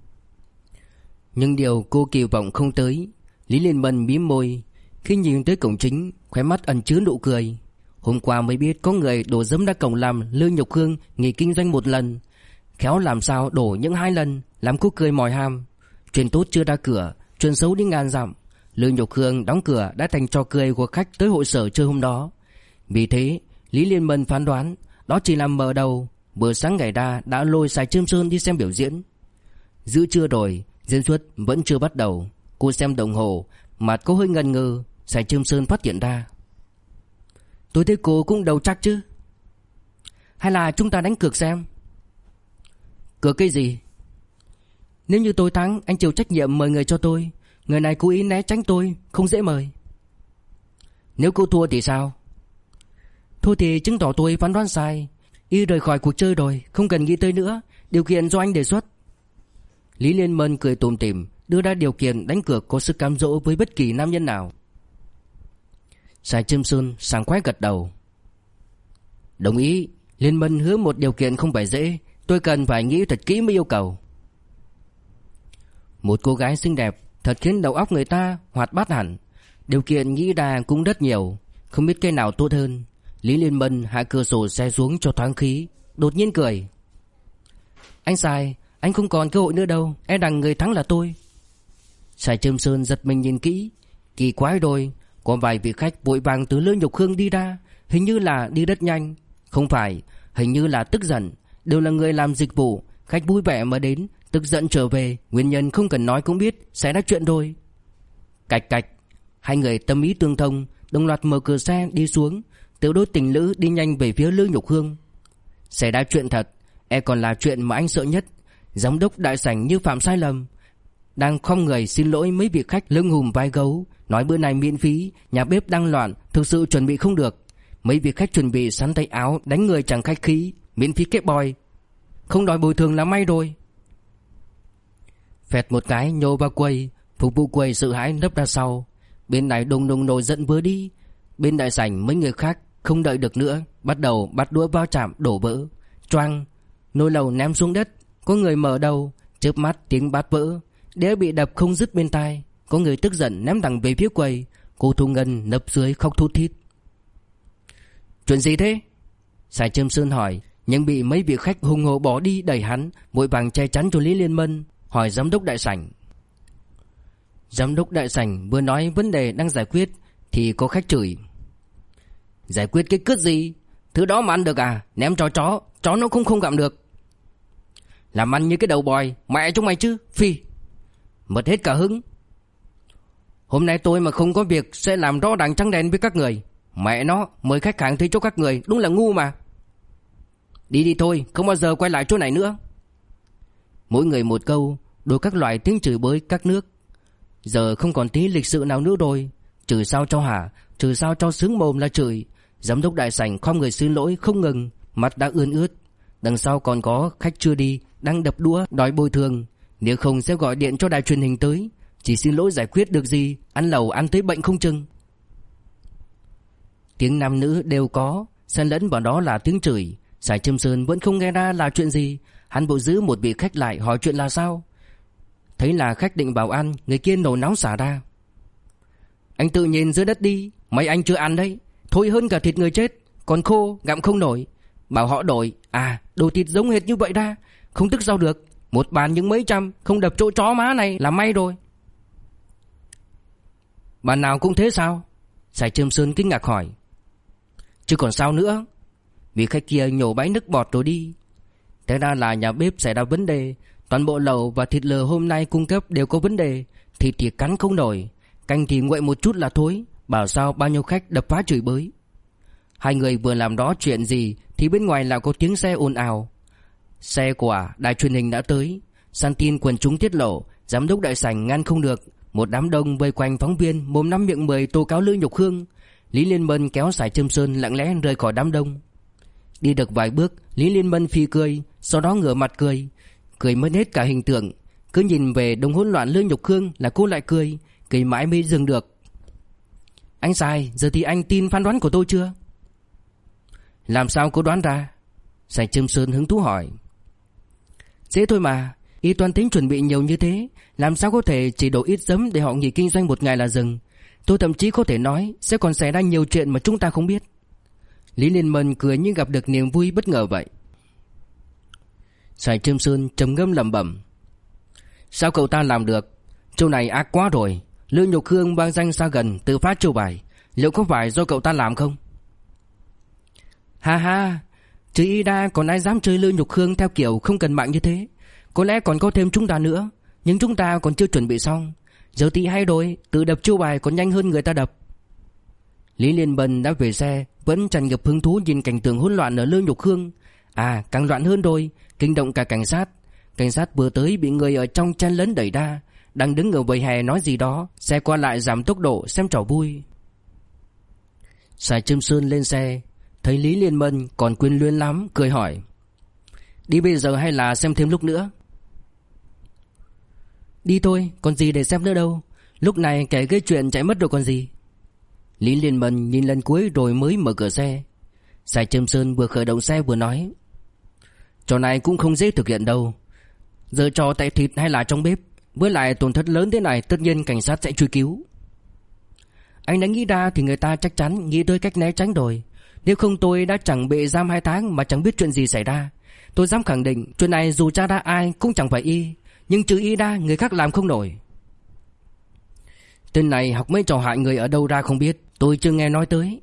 Nhưng điều cô kỳ vọng không tới. Lý Liên Mân mím môi khi nhìn tới cổng chính, khóe mắt ẩn chứa nụ cười. Hôm qua mới biết có người đổ dấm ra cổng làm Lương Nhục Hương nghỉ kinh doanh 1 lần, khéo làm sao đổ những 2 lần, làm cô cười mỏi ham. Chuyện tốt chưa ra cửa, chuyện xấu đi ngàn dặm. Lương Nhục Hương đóng cửa đã thành trò cười của khách tới hội sở chơi hôm đó. Vì thế Lý Liên Mân phán đoán đó chỉ là mở đầu. Bữa sáng ngày ra đã lôi Sài Chiêm Sơn đi xem biểu diễn. Giữa trưa rồi, diễn xuất vẫn chưa bắt đầu. Cô xem đồng hồ, mặt có hơi ngần ngừ. Sài Chiêm Sơn phát hiện ra. Tôi thấy cô cũng đầu chắc chứ. Hay là chúng ta đánh cược xem? Cược cái gì? Nếu như tôi thắng, anh chịu trách nhiệm mời người cho tôi. Người này cố ý né tránh tôi, không dễ mời. Nếu cô thua thì sao? Thôi thì chứng tỏ tôi phán đoán sai. Y rời khỏi cuộc chơi rồi, không cần nghĩ tới nữa. Điều kiện do anh đề xuất. Lý Liên Mân cười tủm tỉm, đưa ra điều kiện đánh cược có sức cám dỗ với bất kỳ nam nhân nào. Sài Chiêm Sơn sảng khoái gật đầu. Đồng ý. Liên Mân hứa một điều kiện không phải dễ. Tôi cần phải nghĩ thật kỹ mới yêu cầu. Một cô gái xinh đẹp thật khiến đầu óc người ta hoạt bát hẳn. Điều kiện nghĩ ra cũng rất nhiều, không biết cái nào tốt hơn. Lý Liên Mân hạ cửa sổ xe xuống cho thoáng khí, đột nhiên cười. Anh Sài, anh không còn cơ hội nữa đâu. E rằng người thắng là tôi. Sài Chiêm Sơn giật mình nhìn kỹ. Kỳ quái rồi, có vài vị khách vội vàng từ Lương Nhục Hương đi ra. Hình như là đi rất nhanh. Không phải, hình như là tức giận. Đều là người làm dịch vụ. Khách vui vẻ mà đến, Tức giận trở về, nguyên nhân không cần nói cũng biết, sẽ đã chuyện rồi. Cạch cạch. Hai người tâm ý tương thông, đồng loạt mở cửa xe đi xuống. Tiểu đôi tình lữ đi nhanh về phía Lư Nhục Hương. Xảy ra chuyện thật, còn là chuyện mà anh sợ nhất. Giám đốc đại sảnh như phạm sai lầm, đang không người xin lỗi mấy vị khách lưng hùm vai gấu, nói bữa này miễn phí, nhà bếp đang loạn, thực sự chuẩn bị không được. Mấy vị khách chuẩn bị sắn tay áo đánh người chẳng khách khí, miễn phí kép bòi, không đòi bồi thường là may rồi. Phẹt một cái nhô vào quầy, phục vụ quầy sợ hãi nấp ra sau. Bên này đùng đùng nổi giận vừa đi. Bên đại sảnh mấy người khác không đợi được nữa, bắt đầu bắt đũa va chạm đổ vỡ. Choang, nồi lẩu ném xuống đất, có người mở đầu, chớp mắt tiếng bát vỡ, đĩa bị đập không dứt bên tai. Có người tức giận ném thẳng về phía quầy. Cô Thu Ngân nấp dưới khóc thút thít. Chuyện gì thế? Sài Trâm Sơn hỏi, nhưng bị mấy vị khách hùng hổ bỏ đi đẩy hắn, vội vàng che chắn cho Lý Liên Mân. Hỏi giám đốc đại sảnh. Giám đốc đại sảnh vừa nói vấn đề đang giải quyết thì có khách chửi. Giải quyết cái cứt gì? Thứ đó mà ăn được à? Ném cho chó nó cũng không gặm được. Làm ăn như cái đầu bòi, mẹ chúng mày chứ, phi. Mất hết cả hứng. Hôm nay tôi mà không có việc sẽ làm rõ ràng trắng đen với các người. Mẹ nó, mời khách hàng thấy cho các người, đúng là ngu mà. Đi đi thôi, không bao giờ quay lại chỗ này nữa. Mỗi người một câu, đủ các loại tiếng chửi bới các nước. Giờ không còn tí lịch sự nào nữa rồi. Chửi sao cho hả, chửi sao cho sướng mồm là chửi. Giám đốc đại sảnh khom người xin lỗi không ngừng, mặt đã ươn ướt. Đằng sau còn có khách chưa đi, đang đập đũa đòi bồi thường. Nếu không sẽ gọi điện cho đài truyền hình tới. Chỉ xin lỗi giải quyết được gì, ăn lẩu ăn tới bệnh không chừng. Tiếng nam nữ đều có, xen lẫn vào đó là tiếng chửi. Sài Trâm Sơn vẫn không nghe ra là chuyện gì. Hắn vội giữ một vị khách lại hỏi chuyện là sao. Thấy là khách định vào ăn, người kia nổ náo xả ra. Anh tự nhìn dưới đất đi, mấy anh chưa ăn đấy, thôi hơn cả thịt người chết, còn khô gặm không nổi. Bảo họ đổi, đồ thịt giống hệt như vậy ra, không tức sao được. Một bàn những mấy trăm, không đập chỗ chó má này là may rồi. Bàn nào cũng thế sao? Sài Trâm Sơn kinh ngạc hỏi. Chứ còn sao nữa? Vì khách kia nhổ bãi nước bọt rồi đi. Thế ra là nhà bếp xảy ra vấn đề. Toàn bộ lẩu và thịt lờ hôm nay cung cấp đều có vấn đề. Thịt thì cắn không nổi, canh thì nguội một chút là thối. Bảo sao bao nhiêu khách đập phá chửi bới. Hai người vừa làm đó chuyện gì thì bên ngoài lại có tiếng xe ồn ào. Xe của đài truyền hình đã tới. San tin quần chúng tiết lộ, giám đốc đại sảnh ngăn không được. Một đám đông vây quanh phóng viên mồm năm miệng mười tố cáo Lư Nhục Hương. Lý Liên Mân kéo Sài Trâm Sơn lặng lẽ rời khỏi đám đông. Đi được vài bước, Lý Liên Mân phì cười, sau đó ngửa mặt cười. Cười mất hết cả hình tượng. Cứ nhìn về đống hỗn loạn Lư Nhục Hương là cô lại cười, cười mãi mới dừng được. Anh Sài, giờ thì anh tin phán đoán của tôi chưa? Làm sao cô đoán ra? Sài Trâm Sơn hứng thú hỏi. Dễ thôi mà, y toán tính chuẩn bị nhiều như thế, làm sao có thể chỉ đổ ít giấm để họ nghỉ kinh doanh một ngày là dừng. Tôi thậm chí có thể nói sẽ còn xảy ra nhiều chuyện mà chúng ta không biết. Lý Liên Mân cười như gặp được niềm vui bất ngờ vậy. Sài Trâm Sơn trầm ngâm lẩm bẩm. Sao cậu ta làm được? Châu này ác quá rồi. Lư Nhục Hương vang danh xa gần tự phát châu bài, liệu có phải do cậu ta làm không? Ha ha, chứ Ida còn ai dám chơi Lư Nhục Hương theo kiểu không cần mạng như thế. Có lẽ còn có thêm chúng ta nữa, nhưng chúng ta còn chưa chuẩn bị xong. Giờ thì hay rồi, tự đập chiêu bài còn nhanh hơn người ta đập. Lý Liên Mân đã về xe, vẫn tràn ngập hứng thú nhìn cảnh tượng hỗn loạn ở Lư Nhục Hương. Càng loạn hơn rồi, kinh động cả cảnh sát. Cảnh sát vừa tới bị người ở trong chen lấn đẩy ra, đang đứng ở vỉa hè nói gì đó, xe qua lại giảm tốc độ xem trò vui. Sài Trâm Sơn lên xe, thấy Lý Liên Mân còn quyến luyến lắm, cười hỏi. Đi bây giờ hay là xem thêm lúc nữa? Đi thôi, còn gì để xem nữa đâu. Lúc này kẻ gây chuyện chạy mất rồi còn gì. Lý Liên Mân nhìn lần cuối rồi mới mở cửa xe. Sài Trâm Sơn vừa khởi động xe vừa nói. Trò này cũng không dễ thực hiện đâu. Giờ trò tại thịt hay là trong bếp, với lại tổn thất lớn thế này tất nhiên cảnh sát sẽ truy cứu. Anh đã nghĩ ra thì người ta chắc chắn nghĩ tới cách né tránh rồi. Nếu không tôi đã chẳng bị giam 2 tháng mà chẳng biết chuyện gì xảy ra. Tôi dám khẳng định chuyện này dù tra ra ai cũng chẳng phải y, nhưng trừ y ra người khác làm không nổi. Tên này học mấy trò hại người ở đâu ra không biết, tôi chưa nghe nói tới.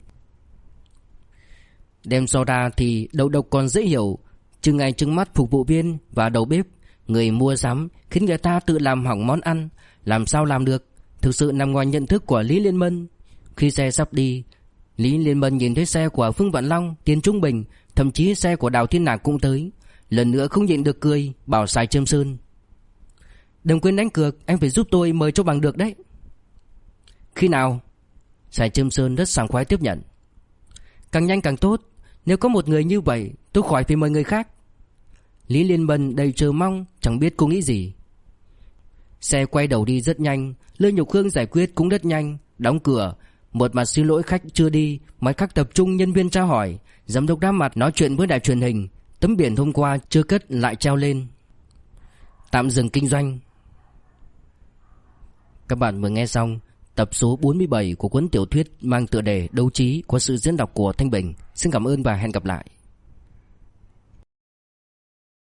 Đem so ra thì đầu độc còn dễ hiểu, chứ ngay trừng mắt phục vụ viên và đầu bếp, Người mua sắm khiến người ta tự làm hỏng món ăn. Làm sao làm được? Thực sự nằm ngoài nhận thức của Lý Liên Mân. Khi xe sắp đi, Lý Liên Mân nhìn thấy xe của Phương Vạn Long, Tiền Trung Bình, thậm chí xe của Đào Thiên Nạc cũng tới. Lần nữa không nhịn được cười, bảo Sài Trâm Sơn: "Đừng quên đánh cược, anh phải giúp tôi mời cho bằng được đấy." "Khi nào?" Sài Trâm Sơn rất sảng khoái tiếp nhận. "Càng nhanh càng tốt. Nếu có một người như vậy, tôi khỏi phải mời người khác." Lý Liên Mân đầy chờ mong, chẳng biết cô nghĩ gì. Xe quay đầu đi rất nhanh. Lê Nhục Hương giải quyết cũng rất nhanh. Đóng cửa, một mặt xin lỗi khách chưa đi, mặt khác tập trung nhân viên tra hỏi. Giám đốc đám mặt nói chuyện với đài truyền hình. Tấm biển hôm qua chưa cất lại treo lên: "Tạm dừng kinh doanh." Các bạn vừa nghe xong tập số 47 của cuốn tiểu thuyết mang tựa đề Đấu Trí, có sự diễn đọc của Thanh Bình. Xin cảm ơn và hẹn gặp lại.